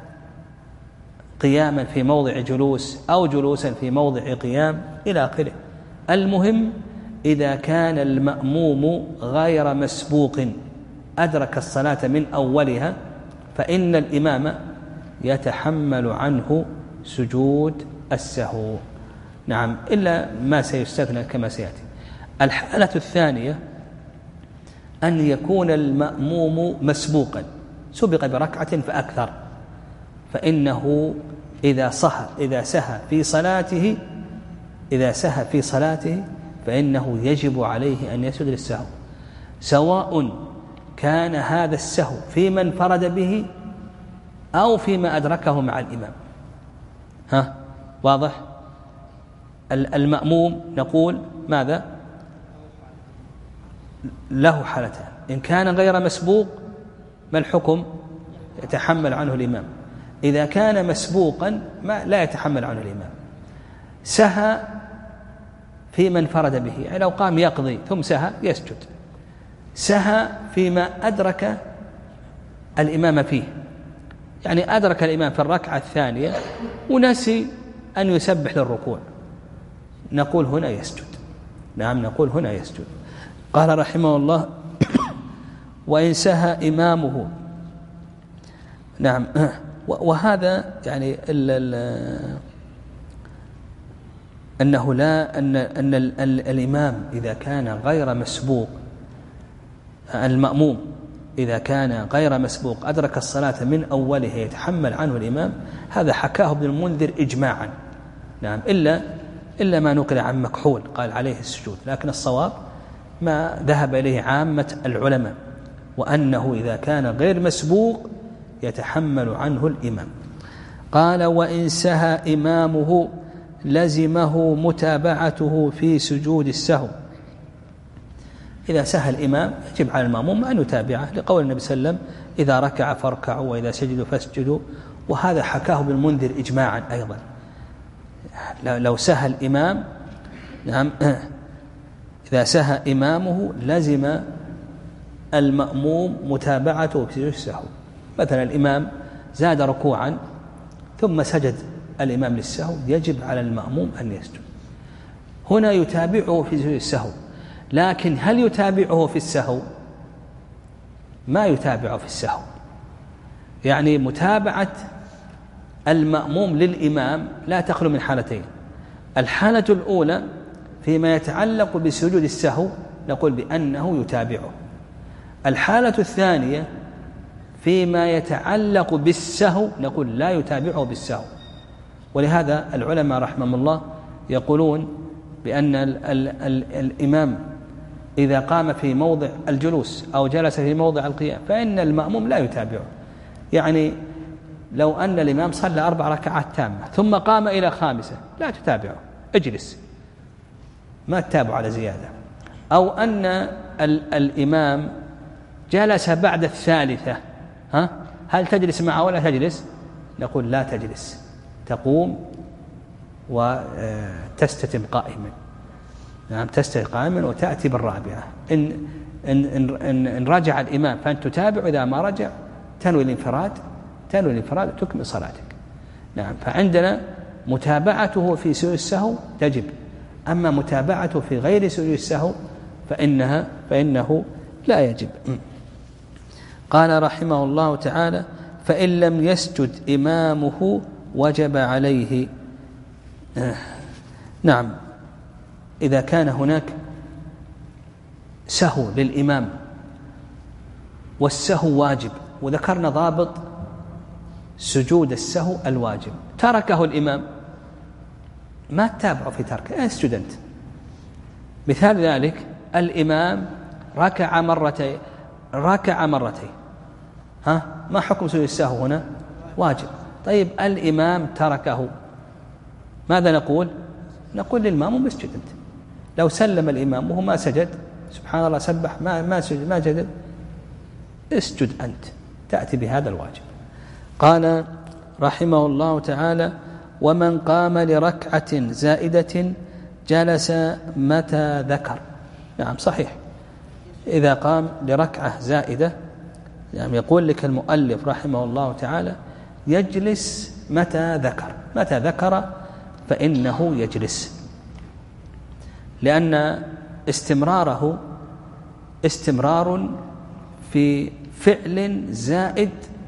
قياما في موضع جلوس أو جلوسا في موضع قيام إلى آخره. المهم إذا كان المأموم غير مسبوق أدرك الصلاة من أولها فإن الإمام يتحمل عنه سجود السهو، نعم، إلا ما سيستثنى كما سيأتي. الحالة الثانية أن يكون المأموم مسبوقا، سبق بركعة فأكثر، فإنه إذا صح إذا سهى في صلاته إذا سهى في صلاته فإنه يجب عليه أن يسجد للسهو، سواء كان هذا السهو فيما انفرد به أو فيما أدركه مع الإمام. ها واضح؟ المأموم نقول ماذا؟ له حالتان. إن كان غير مسبوق ما الحكم؟ يتحمل عنه الإمام. إذا كان مسبوقا ما لا يتحمل عنه الإمام. سهى في من فرد به، يعني لو قام يقضي ثم سهى يسجد. سهى فيما أدرك الإمام فيه، يعني أدرك الإمام في الركعة الثانية ونسي أن يسبح للركوع، نقول هنا يسجد. نعم نقول هنا يسجد. قال رحمه الله: وإن سهى إمامه. نعم. وهذا يعني ال ال أنه لا أن أن الإمام إذا كان غير مسبوق، المأموم إذا كان غير مسبوق أدرك الصلاة من أولها يتحمل عنه الإمام، هذا حكاه ابن المنذر إجماعا. نعم، إلا إلا ما نقل عن مكحول قال عليه السجود، لكن الصواب ما ذهب إليه عامة العلماء، وأنه إذا كان غير مسبوق يتحمل عنه الإمام. قال: وإن سهى إمامه لزمه متابعته في سجود السهو. إذا سهى الإمام يجب على المأموم أن يتابعه، لقول النبي صلى الله عليه وسلم: إذا ركع فاركعوا وإذا سجدوا فاسجدوا. وهذا حكاه ابن المنذر إجماعا أيضا. لو سهى الإمام، نعم، إذا سهى إمامه لزم المأموم متابعته في سجود السهو. مثلا الإمام زاد ركوعا ثم سجد الإمام للسهو، يجب على المأموم أن يسجد. هنا يتابعه في سجود السهو، لكن هل يتابعه في السهو؟ ما يتابعه في السهو. يعني متابعة المأموم للإمام لا تخلو من حالتين. الحالة الأولى فيما يتعلق بسجود السهو نقول بأنه يتابعه. الحالة الثانية فيما يتعلق بالسهو نقول لا يتابعه بالسهو. ولهذا العلماء رحمهم الله يقولون بأن ال ال ال الإمام إذا قام في موضع الجلوس أو جلس في موضع القيام فإن المأموم لا يتابعه. يعني لو أن الإمام صلى أربع ركعات تامة ثم قام إلى خامسة لا تتابعه، اجلس، ما تتابع على زيادة. أو أن ال الإمام جلس بعد الثالثة، ها هل تجلس معه ولا تجلس؟ نقول لا تجلس، تقوم وتستتم قائما. نعم، تستتم قائما وتأتي بالرابعة. إن, إن, إن, إن رجع الإمام فأنت تتابع، إذا ما رجع تنوي الانفراد تنوي الانفراد وتكمل صلاتك. نعم، فعندنا متابعته في سجود السهو تجب، أما متابعته في غير سجود السهو فإنها فإنه لا يجب. قال رحمه الله تعالى: فإن لم يسجد إمامه وجب عليه. آه. نعم، إذا كان هناك سهو للإمام والسهو واجب، وذكرنا ضابط سجود السهو الواجب، تركه الإمام ما تتابعه في تركه، اسجد أنت. مثال ذلك الإمام ركع مرتين ركع مرتين ها ما حكم سجود السهو هنا؟ واجب. طيب الإمام تركه، ماذا نقول؟ نقول للمأموم اسجد أنت. لو سلم الإمام وهو ما سجد، سبحان الله سبح ما ما سجد ما سجد، اسجد أنت، تأتي بهذا الواجب. قال رحمه الله تعالى: ومن قام لركعة زائدة جلس متى ذكر. نعم صحيح، إذا قام لركعة زائدة، يعني يقول لك المؤلف رحمه الله تعالى يجلس متى ذكر. متى ذكر فإنه يجلس، لأن استمراره استمرار في فعل زائد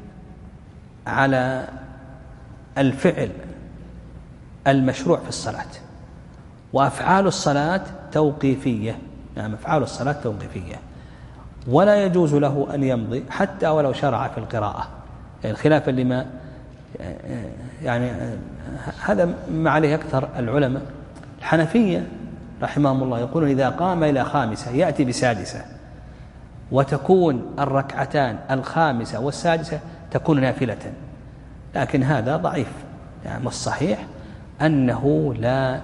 على الفعل المشروع في الصلاة، وأفعال الصلاة توقيفية. نعم، أفعال الصلاة توقيفية، ولا يجوز له أن يمضي حتى ولو شرع في القراءة، يعني خلافا لما يعني هذا ما عليه أكثر العلماء. الحنفية رحمهم الله يقولون إذا قام إلى خامسة يأتي بسادسة، وتكون الركعتان الخامسة والسادسة تكون نافلة، لكن هذا ضعيف. يعني الصحيح أنه لا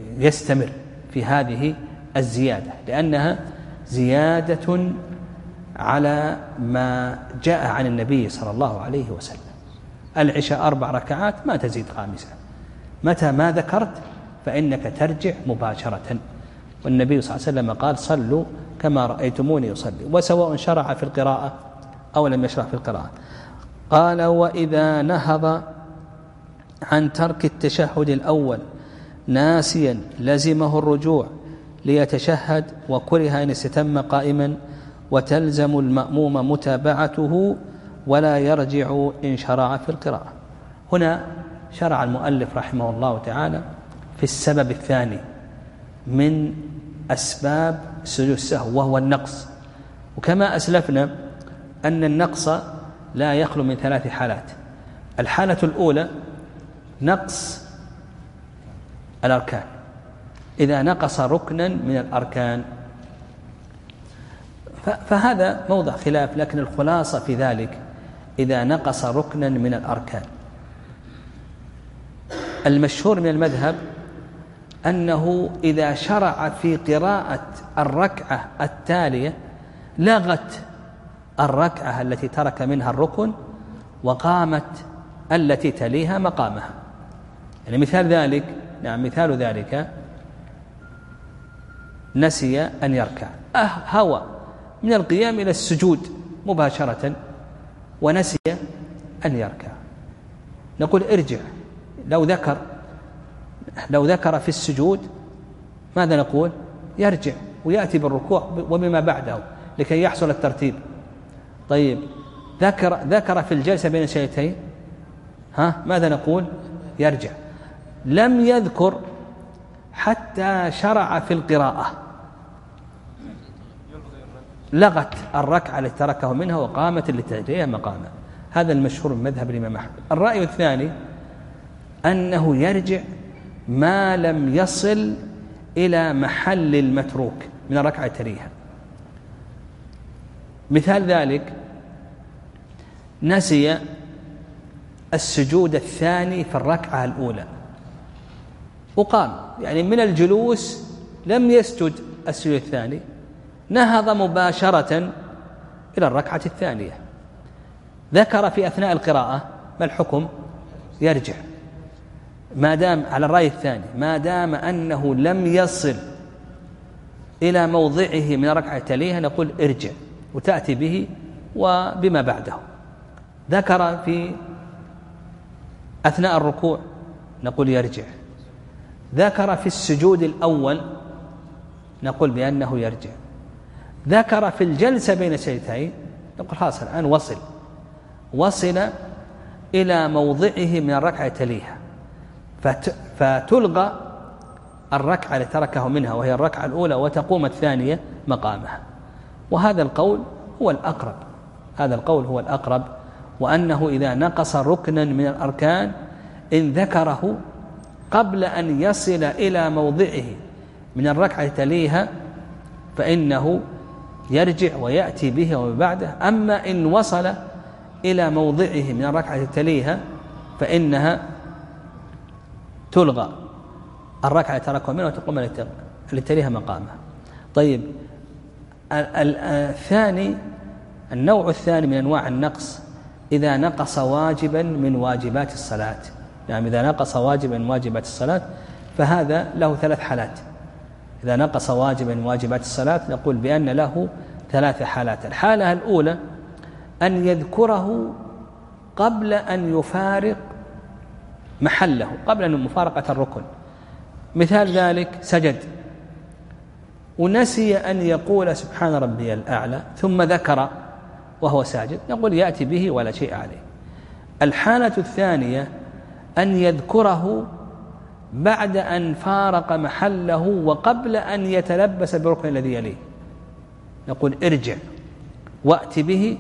يستمر في هذه الزيادة، لأنها زيادة على ما جاء عن النبي صلى الله عليه وسلم. العشاء أربع ركعات ما تزيد خامسة، متى ما ذكرت فإنك ترجع مباشرة. والنبي صلى الله عليه وسلم قال صلوا كما رأيتموني يصلي، وسواء شرع في القراءة أو لم يشرع في القراءة. قال وإذا نهض عن ترك التشهد الأول ناسيا لزمه الرجوع ليتشهد، وكره أن يستتم قائما، وتلزم المأموم متابعته ولا يرجع إن شرع في القراءة. هنا شرع المؤلف رحمه الله تعالى في السبب الثاني من أسباب سجود السهو وهو النقص. وكما أسلفنا أن النقص لا يخلو من ثلاث حالات. الحالة الأولى نقص الأركان، إذا نقص ركنا من الأركان فهذا موضع خلاف، لكن الخلاصة في ذلك إذا نقص ركنا من الأركان. المشهور من المذهب أنه إذا شرع في قراءة الركعة التالية لغت الركعة التي ترك منها الركن وقامت التي تليها مقامها. يعني مثال ذلك نعم مثال ذلك نسي أن يركع، أه هوى من القيام إلى السجود مباشرة ونسي أن يركع، نقول ارجع. لو ذكر لو ذكر في السجود ماذا نقول؟ يرجع ويأتي بالركوع وبما بعده لكي يحصل الترتيب. طيب ذكر ذكر في الجلسة بين السجدتين ها ماذا نقول؟ يرجع. لم يذكر حتى شرع في القراءة، لغت الركعة التي تركه منها وقامت التي تليها مقامها. هذا المشهور من مذهب الإمام أحمد. الرأي الثاني أنه يرجع ما لم يصل إلى محل المتروك من الركعة تليها. مثال ذلك نسي السجود الثاني في الركعة الأولى وقام، يعني من الجلوس لم يسجد السجود الثاني، نهض مباشرة إلى الركعة الثانية، ذكر في أثناء القراءة ما الحكم؟ يرجع. ما دام على الرأي الثاني ما دام أنه لم يصل إلى موضعه من الركعة تليها نقول ارجع وتأتي به وبما بعده. ذكر في أثناء الركوع نقول يرجع. ذكر في السجود الأول نقول بأنه يرجع. ذكر في الجلسة بين السجدتين نقول خلاص الآن وصل وصل إلى موضعه من الركعة تليها، فتلغى الركعة التي تركه منها وهي الركعة الأولى وتقوم الثانية مقامها. وهذا القول هو الأقرب هذا القول هو الأقرب وأنه إذا نقص ركنا من الأركان إن ذكره قبل أن يصل إلى موضعه من الركعة تليها فإنه يرجع ويأتي به وبعده. أما إن وصل إلى موضعه من الركعة تليها فإنها تلغى الركعة تركها منها وتقوم التي تليها مقامها. طيب الثاني النوع الثاني من أنواع النقص إذا نقص واجبا من واجبات الصلاة. يعني إذا نقص واجبا من واجبات الصلاة فهذا له ثلاث حالات. إذا نقص واجبا من واجبات الصلاة نقول بأن له ثلاث حالات. الحالة الأولى أن يذكره قبل أن يفارق محله، قبل أن مفارقة الركن. مثال ذلك سجد ونسي أن يقول سبحان ربي الأعلى ثم ذكر وهو ساجد نقول يأتي به ولا شيء عليه. الحالة الثانية أن يذكره بعد أن فارق محله وقبل أن يتلبس بالركن الذي يليه نقول ارجع وأتي به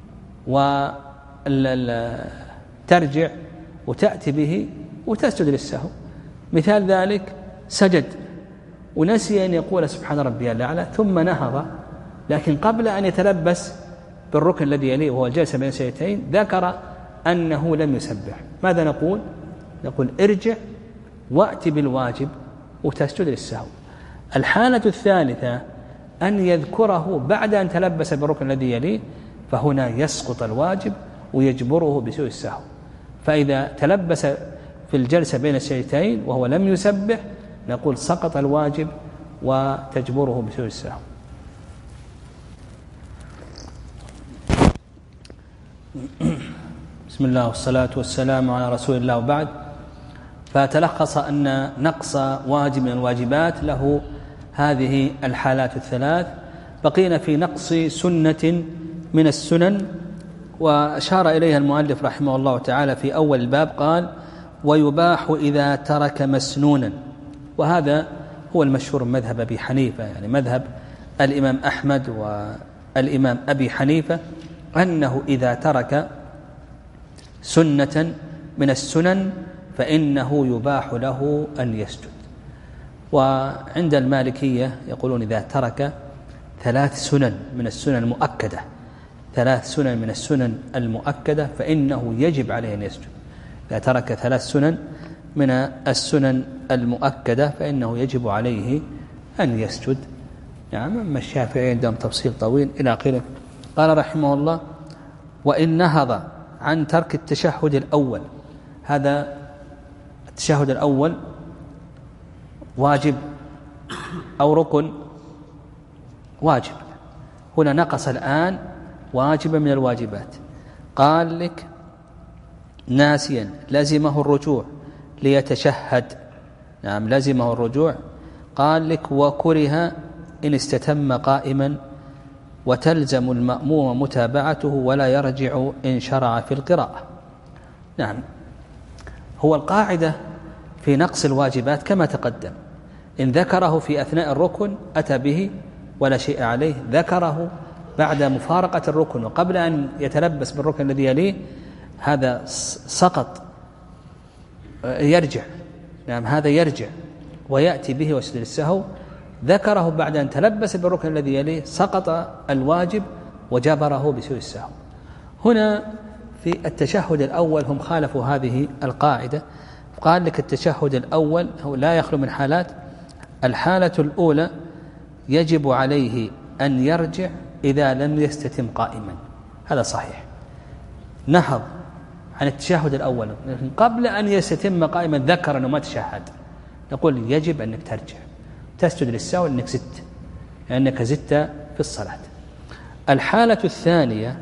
وترجع وتأتي به وتسجد للسهو. مثال ذلك سجد ونسي أن يقول سبحان ربي الأعلى ثم نهض، لكن قبل أن يتلبس بالركن الذي يليه وهو الجلسة بين السجدتين ذكر أنه لم يسبح. ماذا نقول؟ نقول ارجع وأتي بالواجب وتسجد للسهو. الحالة الثالثة أن يذكره بعد أن تلبس بالركن الذي يليه، فهنا يسقط الواجب ويجبره بسوء السهو. فإذا تلبس في الجلسة بين السجدتين وهو لم يسبح نقول سقط الواجب وتجبره بسوء السهو. بسم الله والصلاة والسلام على رسول الله وبعد. فتلخص أن نقص واجب من الواجبات له هذه الحالات الثلاث. بقينا في نقص سنة من السنن، وأشار إليها المؤلف رحمه الله تعالى في أول الباب، قال ويباح إذا ترك مسنونا. وهذا هو المشهور من مذهب أبي حنيفة، يعني مذهب الإمام أحمد والإمام أبي حنيفة، أنه إذا ترك سنة من السنن فإنه يباح له أن يسجد. وعند المالكية يقولون إذا ترك ثلاث سنن من السنن المؤكدة ثلاث سنن من السنن المؤكدة فإنه يجب عليه أن يسجد. إذا ترك ثلاث سنن من السنن المؤكدة فإنه يجب عليه أن يسجد. نعم. أما الشافعي عندهم تفصيل طويل إلى آخره. قال رحمه الله وإن نهض عن ترك التشهد الأول. هذا التشهد الأول واجب أو ركن؟ واجب. هنا نقص الآن واجبا من الواجبات. قال لك ناسيا لزمه الرجوع ليتشهد. نعم لزمه الرجوع. قال لك وكره إن استتم قائما، وتلزم المأموم متابعته ولا يرجع إن شرع في القراءة. نعم. هو القاعدة في نقص الواجبات كما تقدم، إن ذكره في أثناء الركن أتى به ولا شيء عليه، ذكره بعد مفارقة الركن وقبل أن يتلبس بالركن الذي يليه هذا سقط، يرجع. نعم هذا يرجع ويأتي به وسجد السهو. ذكره بعد أن تلبس بالركن الذي يليه سقط الواجب وجبره بسوء السهو. هنا في التشهد الأول هم خالفوا هذه القاعدة. قال لك التشهد الأول هو لا يخلو من حالات. الحالة الأولى يجب عليه أن يرجع إذا لم يستتم قائما، هذا صحيح. نهض عن التشهد الأول قبل أن يستتم قائما ذكر أنه ما تشهد، نقول يجب أنك ترجع تسجد للسهو لأنك زدت، لأنك زدت في الصلاة. الحالة الثانية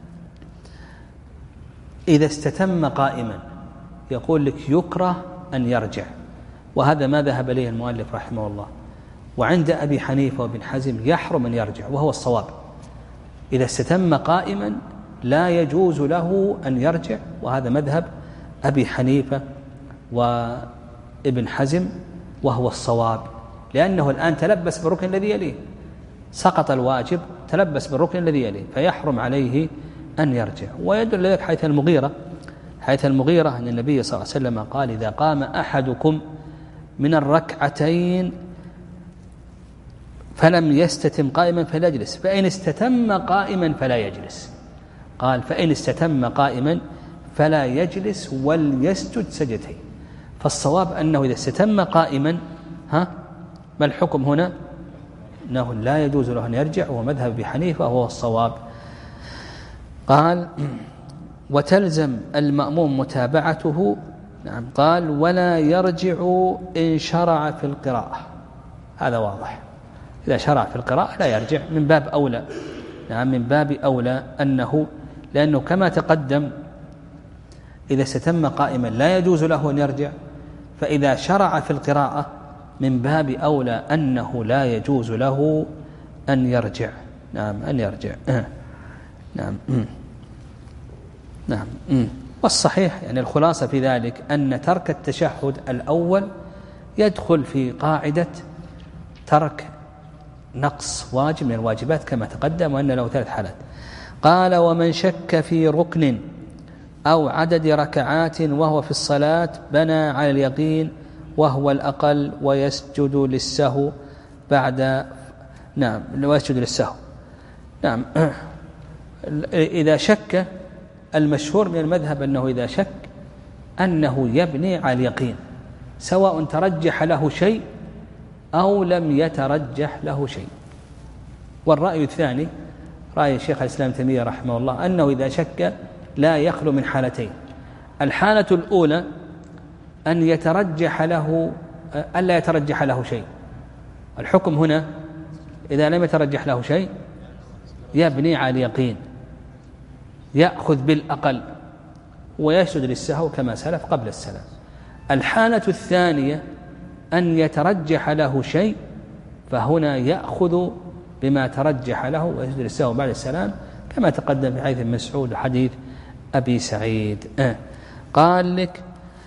إذا استتم قائما يقول لك يكره أن يرجع، وهذا ما ذهب إليه المؤلف رحمه الله. وعند أبي حنيفة وابن حزم يحرم أن يرجع، وهو الصواب. إذا استتم قائما لا يجوز له أن يرجع، وهذا مذهب أبي حنيفة وابن حزم وهو الصواب، لأنه الآن تلبس بالركن الذي يليه، سقط الواجب تلبس بالركن الذي يليه، فيحرم عليه أن يرجع. ويدل لذلك حيث المغيرة حيث المغيرة أن النبي صلى الله عليه وسلم قال إذا قام أحدكم من الركعتين فلم يستتم قائما فلا يجلس، فإن استتم قائما فلا يجلس. قال فإن استتم قائما فلا يجلس وليسجد سجدتين. فالصواب أنه إذا استتم قائما ها ما الحكم هنا؟ أنه لا يجوز له أن يرجع، ومذهب أبي حنيفة وهو الصواب. قال وتلزم المأموم متابعته. نعم. قال ولا يرجع إن شرع في القراءة، هذا واضح. إذا شرع في القراءة لا يرجع، من باب أولى. نعم من باب أولى أنه، لأنه كما تقدم إذا استتم قائما لا يجوز له أن يرجع، فإذا شرع في القراءة من باب أولى أنه لا يجوز له أن يرجع. نعم أن يرجع. نعم نعم. والصحيح يعني الخلاصة في ذلك أن ترك التشهد الأول يدخل في قاعدة ترك نقص واجب من الواجبات كما تقدم، وأن له ثلاث حالات. قال ومن شك في ركن أو عدد ركعات وهو في الصلاة بنى على اليقين وهو الأقل ويسجد للسهو بعد. نعم ويسجد للسهو. نعم. إذا شك، المشهور من المذهب أنه إذا شك أنه يبني على اليقين سواء ترجح له شيء أو لم يترجح له شيء. والرأي الثاني رأي شيخ الإسلام تيمية رحمه الله أنه إذا شك لا يخلو من حالتين. الحالة الأولى أن يترجح له ألا يترجح له شيء. الحكم هنا إذا لم يترجح له شيء يبني على اليقين، يأخذ بالأقل ويسجد للسهو كما سلف قبل السلام. الحالة الثانية أن يترجح له شيء، فهنا يأخذ بما ترجح له ويسجد للسهو بعد السلام كما تقدم في حديث مسعود وحديث أبي سعيد. آه. قال لك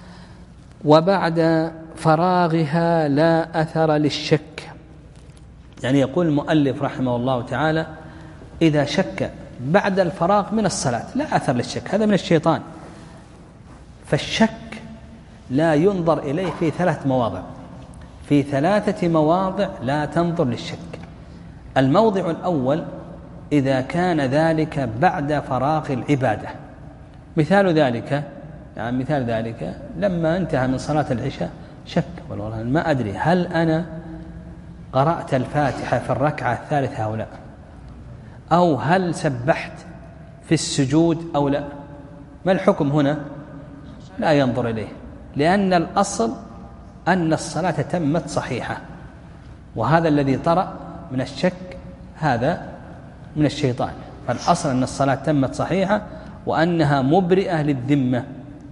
وبعد فراغها لا أثر للشك، يعني يقول المؤلف رحمه الله تعالى إذا شك بعد الفراغ من الصلاة لا أثر للشك، هذا من الشيطان. فالشك لا ينظر إليه في ثلاث مواضع، في ثلاثة مواضع لا تنظر للشك. الموضع الأول إذا كان ذلك بعد فراغ العبادة. مثال ذلك يعني مثال ذلك لما انتهى من صلاة العشاء شك والله ما أدري هل أنا قرأت الفاتحة في الركعة الثالثة أو لا، أو هل سبحت في السجود أو لا. ما الحكم هنا؟ لا ينظر إليه، لأن الأصل أن الصلاة تمت صحيحة، وهذا الذي طرأ من الشك هذا من الشيطان. فالأصل أن الصلاة تمت صحيحة وأنها مبرئة للذمة.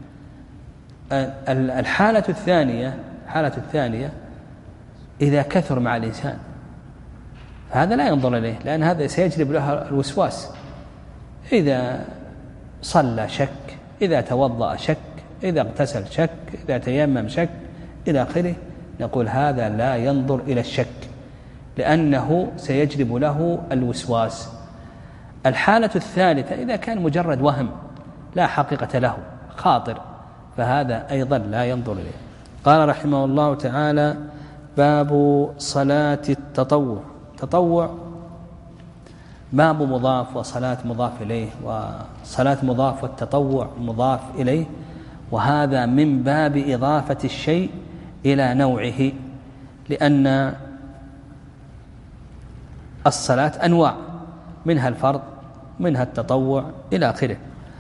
الحالة الثانية الحالة الثانية إذا كثر مع الإنسان فهذا لا ينظر إليه، لأن هذا سيجلب له الوسواس. إذا صلى شك، إذا توضأ شك، إذا اغتسل شك، إذا تيمم شك إلى آخره، نقول هذا لا ينظر إلى الشك لأنه سيجلب له الوسواس. الحالة الثالثة إذا كان مجرد وهم لا حقيقة له، خاطر، فهذا أيضا لا ينظر إليه. قال رحمه الله تعالى باب صلاة التطوع. تطوع باب مضاف وصلاة مضاف إليه، وصلاة مضاف والتطوع مضاف إليه، وهذا من باب إضافة الشيء إلى نوعه، لأن الصلاة أنواع، منها الفرض منها التطوع إلى آخره.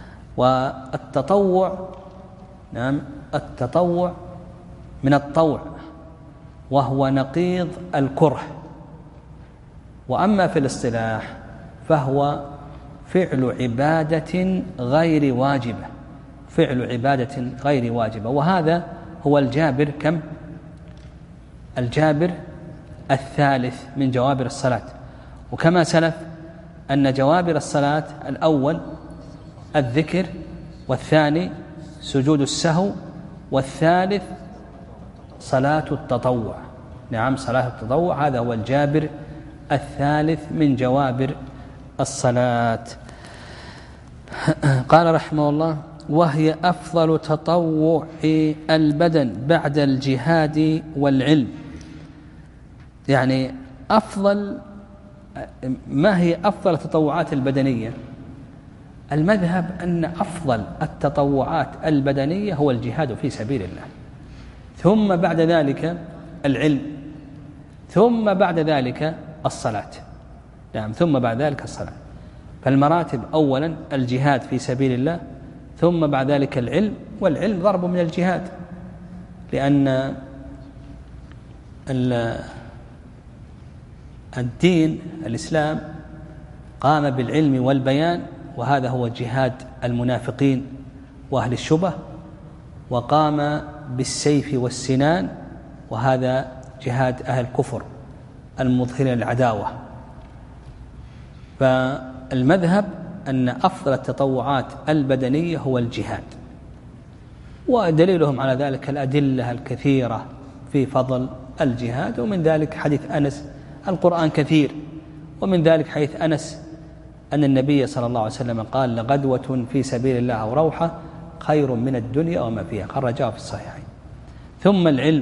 والتطوع نعم التطوع من الطوع وهو نقيض الكره، وأما في الاصطلاح فهو فعل عبادة غير واجبة، فعل عبادة غير واجبة. وهذا هو الجابر كم؟ الجابر الثالث من جوابر الصلاة. وكما سلف أن جوابر الصلاة الأول الذكر، والثاني سجود السهو، والثالث صلاة التطوع. نعم صلاة التطوع، هذا هو الجابر الثالث من جوابر الصلاة. قال رحمه الله وهي أفضل تطوع البدن بعد الجهاد والعلم. يعني أفضل، ما هي أفضل التطوعات البدنية؟ المذهب أن أفضل التطوعات البدنية هو الجهاد في سبيل الله، ثم بعد ذلك العلم، ثم بعد ذلك الصلاة. نعم ثم بعد ذلك الصلاة. فالمراتب أولا الجهاد في سبيل الله، ثم بعد ذلك العلم، والعلم ضرب من الجهاد، لأن الدين الإسلام قام بالعلم والبيان، وهذا هو جهاد المنافقين وأهل الشبه، وقام بالسيف والسنان، وهذا جهاد أهل الكفر المظهر العداوة. فالمذهب أن أفضل التطوعات البدنية هو الجهاد، ودليلهم على ذلك الأدلة الكثيرة في فضل الجهاد، ومن ذلك حديث أنس، القرآن كثير، ومن ذلك حديث أنس أن النبي صلى الله عليه وسلم قال لغدوة في سبيل الله أو روحة خير من الدنيا وما فيها، خرجاه في الصحيحين. ثم العلم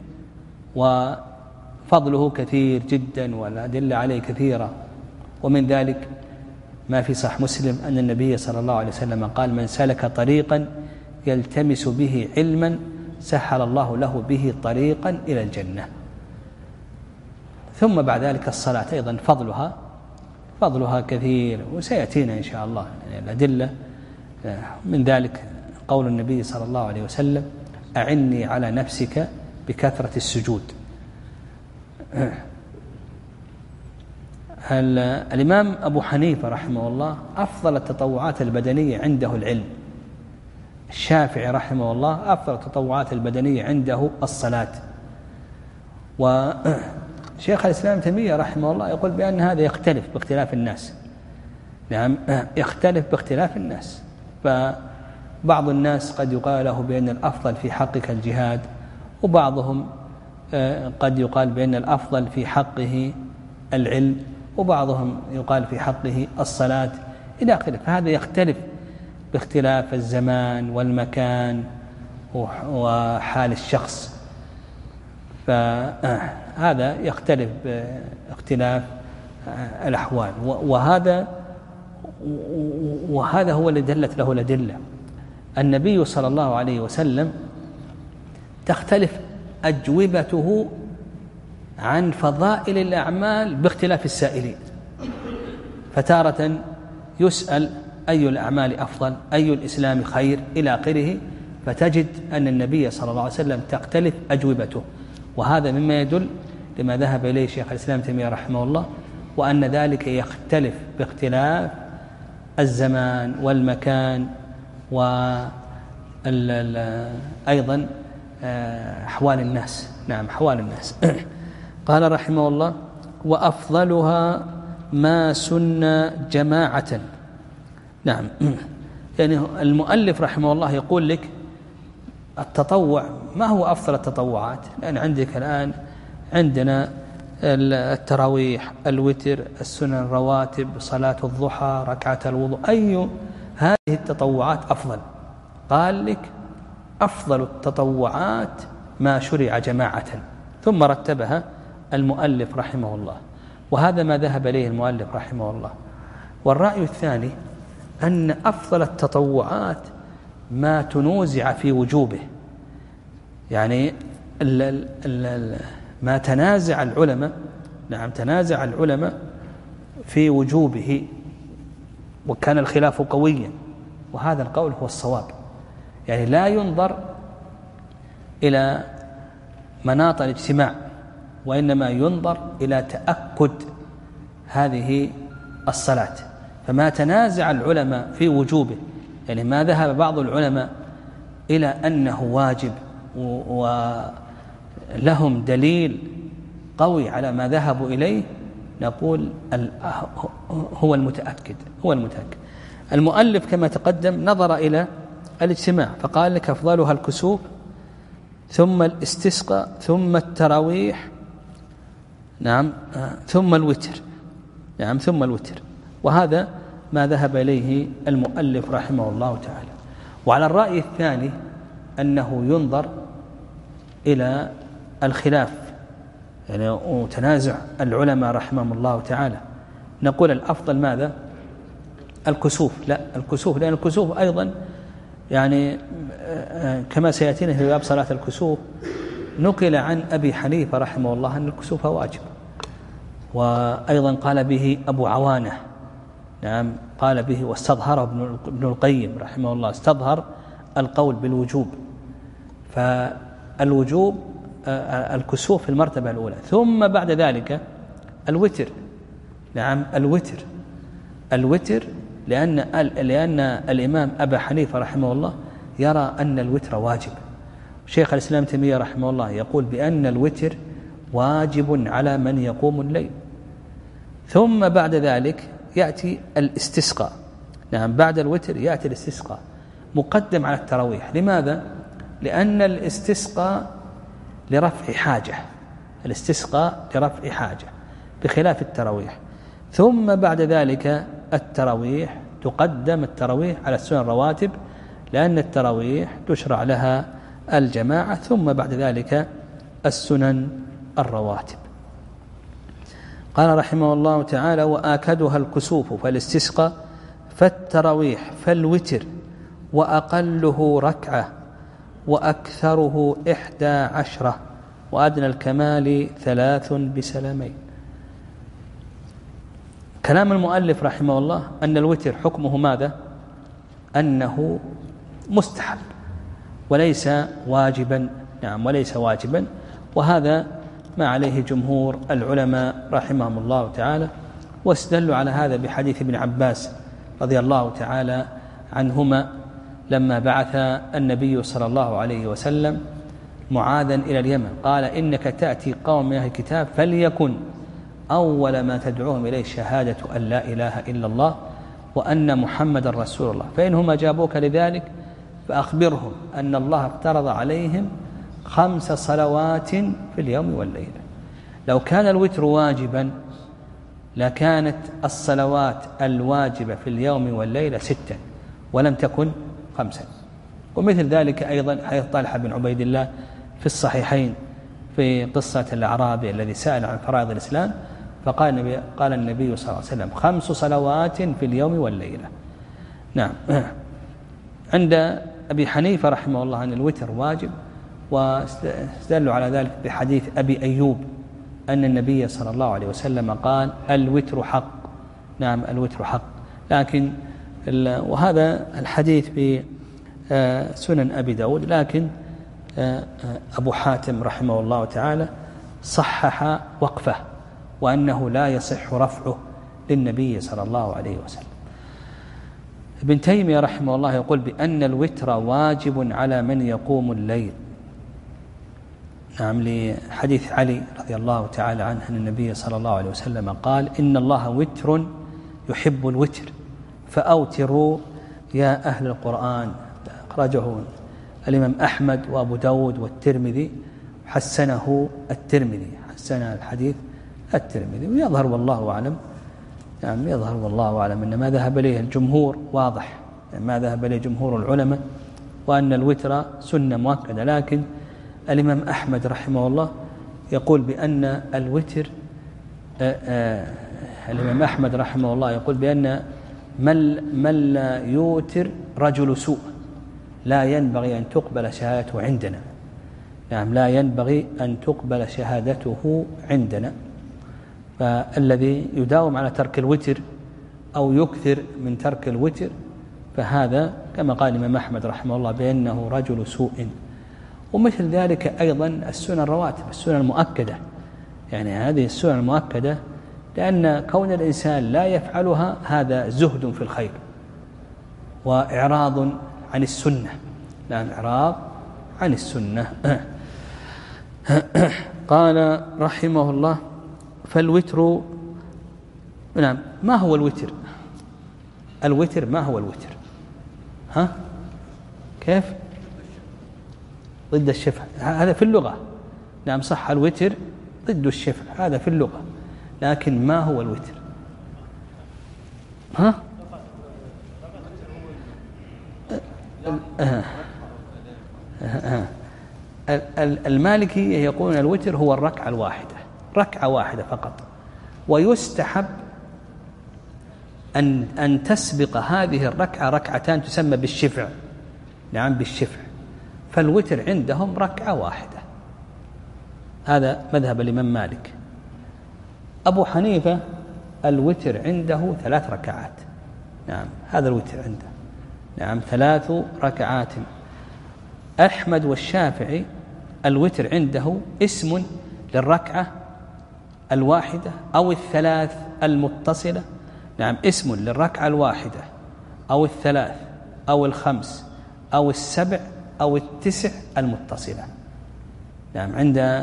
وفضله كثير جدا والأدلة عليه كثيرة، ومن ذلك ما في صحيح مسلم أن النبي صلى الله عليه وسلم قال من سلك طريقا يلتمس به علما سهل الله له به طريقا إلى الجنة. ثم بعد ذلك الصلاة أيضا فضلها فضلها كثير، وسيأتينا إن شاء الله يعني الأدلة. من ذلك قول النبي صلى الله عليه وسلم: أعني على نفسك بكثرة السجود. الإمام أبو حنيفة رحمه الله أفضل التطوعات البدنية عنده العلم. الشافعي رحمه الله أفضل التطوعات البدنية عنده الصلاة. وشيخ الإسلام تيمية رحمه الله يقول بأن هذا يختلف باختلاف الناس. نعم، يختلف باختلاف الناس. فبعض الناس قد يقال له بأن الأفضل في حقك الجهاد، وبعضهم قد يقال بأن الأفضل في حقه العلم، وبعضهم يقال في حقه الصلاة إلى آخره. فهذا يختلف باختلاف الزمان والمكان وحال الشخص، فهذا يختلف باختلاف الأحوال. وهذا وهذا هو الذي دلت له الأدلة. النبي صلى الله عليه وسلم تختلف أجوبته عن فضائل الأعمال باختلاف السائلين، فتارة يسأل أي الأعمال أفضل، أي الإسلام خير إلى آخره، فتجد أن النبي صلى الله عليه وسلم تختلف أجوبته. وهذا مما يدل لما ذهب إليه شيخ الإسلام تيمية رحمه الله، وأن ذلك يختلف باختلاف الزمان والمكان وأيضا أحوال الناس. نعم، أحوال الناس. قال رحمه الله: وأفضلها ما سن جماعة. نعم، يعني المؤلف رحمه الله يقول لك التطوع ما هو أفضل التطوعات، لأن عندك الآن عندنا التراويح، الوتر، السنن الرواتب، صلاة الضحى، ركعة الوضوء، أي هذه التطوعات أفضل؟ قال لك أفضل التطوعات ما شرع جماعة، ثم رتبها المؤلف رحمه الله، وهذا ما ذهب إليه المؤلف رحمه الله. والرأي الثاني أن أفضل التطوعات ما تنوزع في وجوبه، يعني ال ال ال ما تنازع العلماء. نعم، تنازع العلماء في وجوبه، وكان الخلاف قويا، وهذا القول هو الصواب. يعني لا ينظر إلى مناط الاجتماع، وإنما ينظر إلى تأكد هذه الصلاة. فما تنازع العلماء في وجوبه، يعني ما ذهب بعض العلماء إلى أنه واجب ولهم دليل قوي على ما ذهبوا إليه، نقول هو المتأكد هو المتأكد. المؤلف كما تقدم نظر إلى الاجتماع، فقال لك أفضلها الكسوف، ثم الاستسقاء، ثم التراويح، نعم، ثم الوتر. نعم، ثم الوتر. وهذا ما ذهب إليه المؤلف رحمه الله تعالى. وعلى الرأي الثاني أنه ينظر إلى الخلاف، يعني وتنازع العلماء رحمهم الله تعالى، نقول الأفضل ماذا؟ الكسوف. لا، الكسوف، لأن الكسوف أيضا يعني كما سيأتينا في باب صلاة الكسوف نقل عن أبي حنيفة رحمه الله أن الكسوف واجب، وأيضا قال به أبو عوانة. نعم، قال به واستظهر ابن القيم رحمه الله، استظهر القول بالوجوب. فالوجوب الكسوف في المرتبة الأولى، ثم بعد ذلك الوتر. نعم، الوتر الوتر لأن لأن الإمام أبا حنيفة رحمه الله يرى أن الوتر واجب. شيخ الإسلام تيمية رحمه الله يقول بأن الوتر واجب على من يقوم الليل. ثم بعد ذلك يأتي الاستسقاء. نعم، بعد الوتر يأتي الاستسقاء مقدم على التراويح. لماذا؟ لأن الاستسقاء لرفع حاجة، الاستسقاء لرفع حاجة بخلاف التراويح. ثم بعد ذلك التراويح، تقدم التراويح على السنن الرواتب، لأن التراويح تشرع لها الجماعة، ثم بعد ذلك السنن الرواتب. قال رحمه الله تعالى: وآكدها الكسوف فالاستسقى، فالتراويح، فالوتر، وأقله ركعة، وأكثره إحدى عشرة، وأدنى الكمال ثلاث بسلامين. كلام المؤلف رحمه الله أن الوتر حكمه ماذا؟ أنه مستحب وليس واجبا. نعم وليس واجبا، وهذا ما عليه جمهور العلماء رحمهم الله تعالى، واستدلوا على هذا بحديث ابن عباس رضي الله تعالى عنهما لما بعث النبي صلى الله عليه وسلم معاذا إلى اليمن قال: إنك تأتي قوم من أهل الكتاب فليكن أول ما تدعوهم إليه شهادة أن لا إله إلا الله وأن محمد رسول الله، فإنهم أجابوك لذلك فأخبرهم أن الله افترض عليهم خمس صلوات في اليوم والليلة. لو كان الوتر واجبا لكانت الصلوات الواجبة في اليوم والليلة ستا ولم تكن خمسا. ومثل ذلك أيضا حديث طلحة بن عبيد الله في الصحيحين في قصة الأعرابي الذي سأل عن فرائض الإسلام، فقال النبي, قال النبي صلى الله عليه وسلم: خمس صلوات في اليوم والليلة. نعم. عند أبي حنيفة رحمه الله أن الوتر واجب، واستدلوا على ذلك بحديث أبي أيوب أن النبي صلى الله عليه وسلم قال: الوتر حق. نعم الوتر حق. لكن وهذا الحديث في سنن أبي داود، لكن أبو حاتم رحمه الله تعالى صحح وقفه وأنه لا يصح رفعه للنبي صلى الله عليه وسلم. ابن تيمية رحمه الله يقول بأن الوتر واجب على من يقوم الليل. نعم لحديث علي رضي الله تعالى عنه أن النبي صلى الله عليه وسلم قال: إن الله وتر يحب الوتر فأوتروا يا أهل القرآن. أخرجه الإمام أحمد وأبو داود والترمذي، حسنه الترمذي، حسن الحديث الترمذي. ويظهر والله أعلم، يعني يظهر والله أعلم أن ما ذهب إليه الجمهور واضح، يعني ما ذهب إليه جمهور العلماء وأن الوتر سنة مؤكدة. لكن الإمام أحمد رحمه الله يقول بأن الوتر آآ آآ الإمام أحمد رحمه الله يقول بأن من, من لا يوتر رجل سوء لا ينبغي أن تقبل شهادته عندنا. نعم لا ينبغي أن تقبل شهادته عندنا. فالذي يداوم على ترك الوتر أو يكثر من ترك الوتر فهذا كما قال الإمام أحمد رحمه الله بأنه رجل سوء. ومثل ذلك أيضا السنن الرواتب، السنن المؤكدة، يعني هذه السنن المؤكدة، لأن كون الإنسان لا يفعلها هذا زهد في الخير وإعراض عن السنة. نعم إعراض عن السنة. قال رحمه الله: فالوتر. نعم ما هو الوتر؟ الوتر ما هو الوتر؟ ها كيف؟ ضد الشفع، هذا في اللغة. نعم صح، الوتر ضد الشفع، هذا في اللغة، لكن ما هو الوتر؟ ها المالكي يقولون الوتر هو الركعة الواحدة، ركعة واحدة فقط، ويستحب أن أن تسبق هذه الركعة ركعتان تسمى بالشفع. نعم بالشفع. فالوتر عندهم ركعة واحدة، هذا مذهب الإمام مالك. أبو حنيفة الوتر عنده ثلاث ركعات. نعم هذا الوتر عنده، نعم ثلاث ركعات. أحمد والشافعي الوتر عنده اسم للركعة الواحدة أو الثلاث المتصلة. نعم اسم للركعة الواحدة أو الثلاث أو الخمس أو السبع أو التسع المتصلة. نعم عند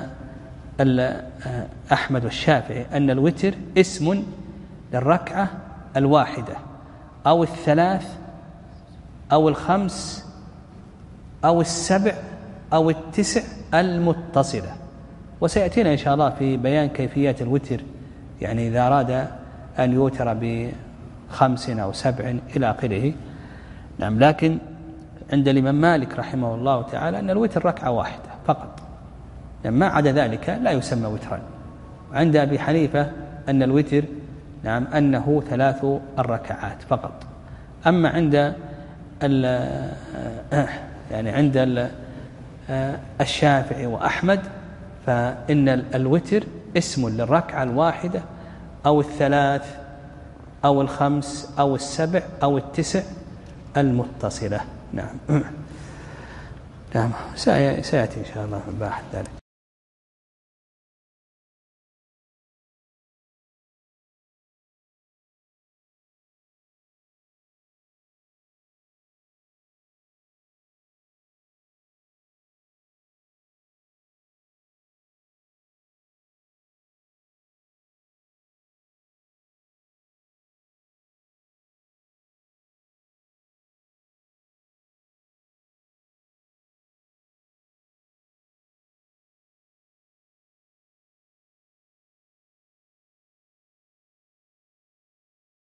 أحمد والشافعي أن الوتر اسم للركعة الواحدة أو الثلاث أو الخمس أو السبع أو التسع المتصلة. وسيأتينا إن شاء الله في بيان كيفية الوتر، يعني إذا أراد أن يوتر بخمس أو سبع إلى آخره. نعم لكن عند الإمام مالك رحمه الله تعالى أن الوتر ركعة واحدة فقط، يعني ما عدا ذلك لا يسمى وترا. عند أبي حنيفة أن الوتر نعم أنه ثلاث الركعات فقط. أما عند يعني عند الشافعي وأحمد فإن الوتر اسم للركعة الواحدة أو الثلاث أو الخمس أو السبع أو التسع المتصلة. نعم. نعم سيأتي إن شاء الله باحث ذلك.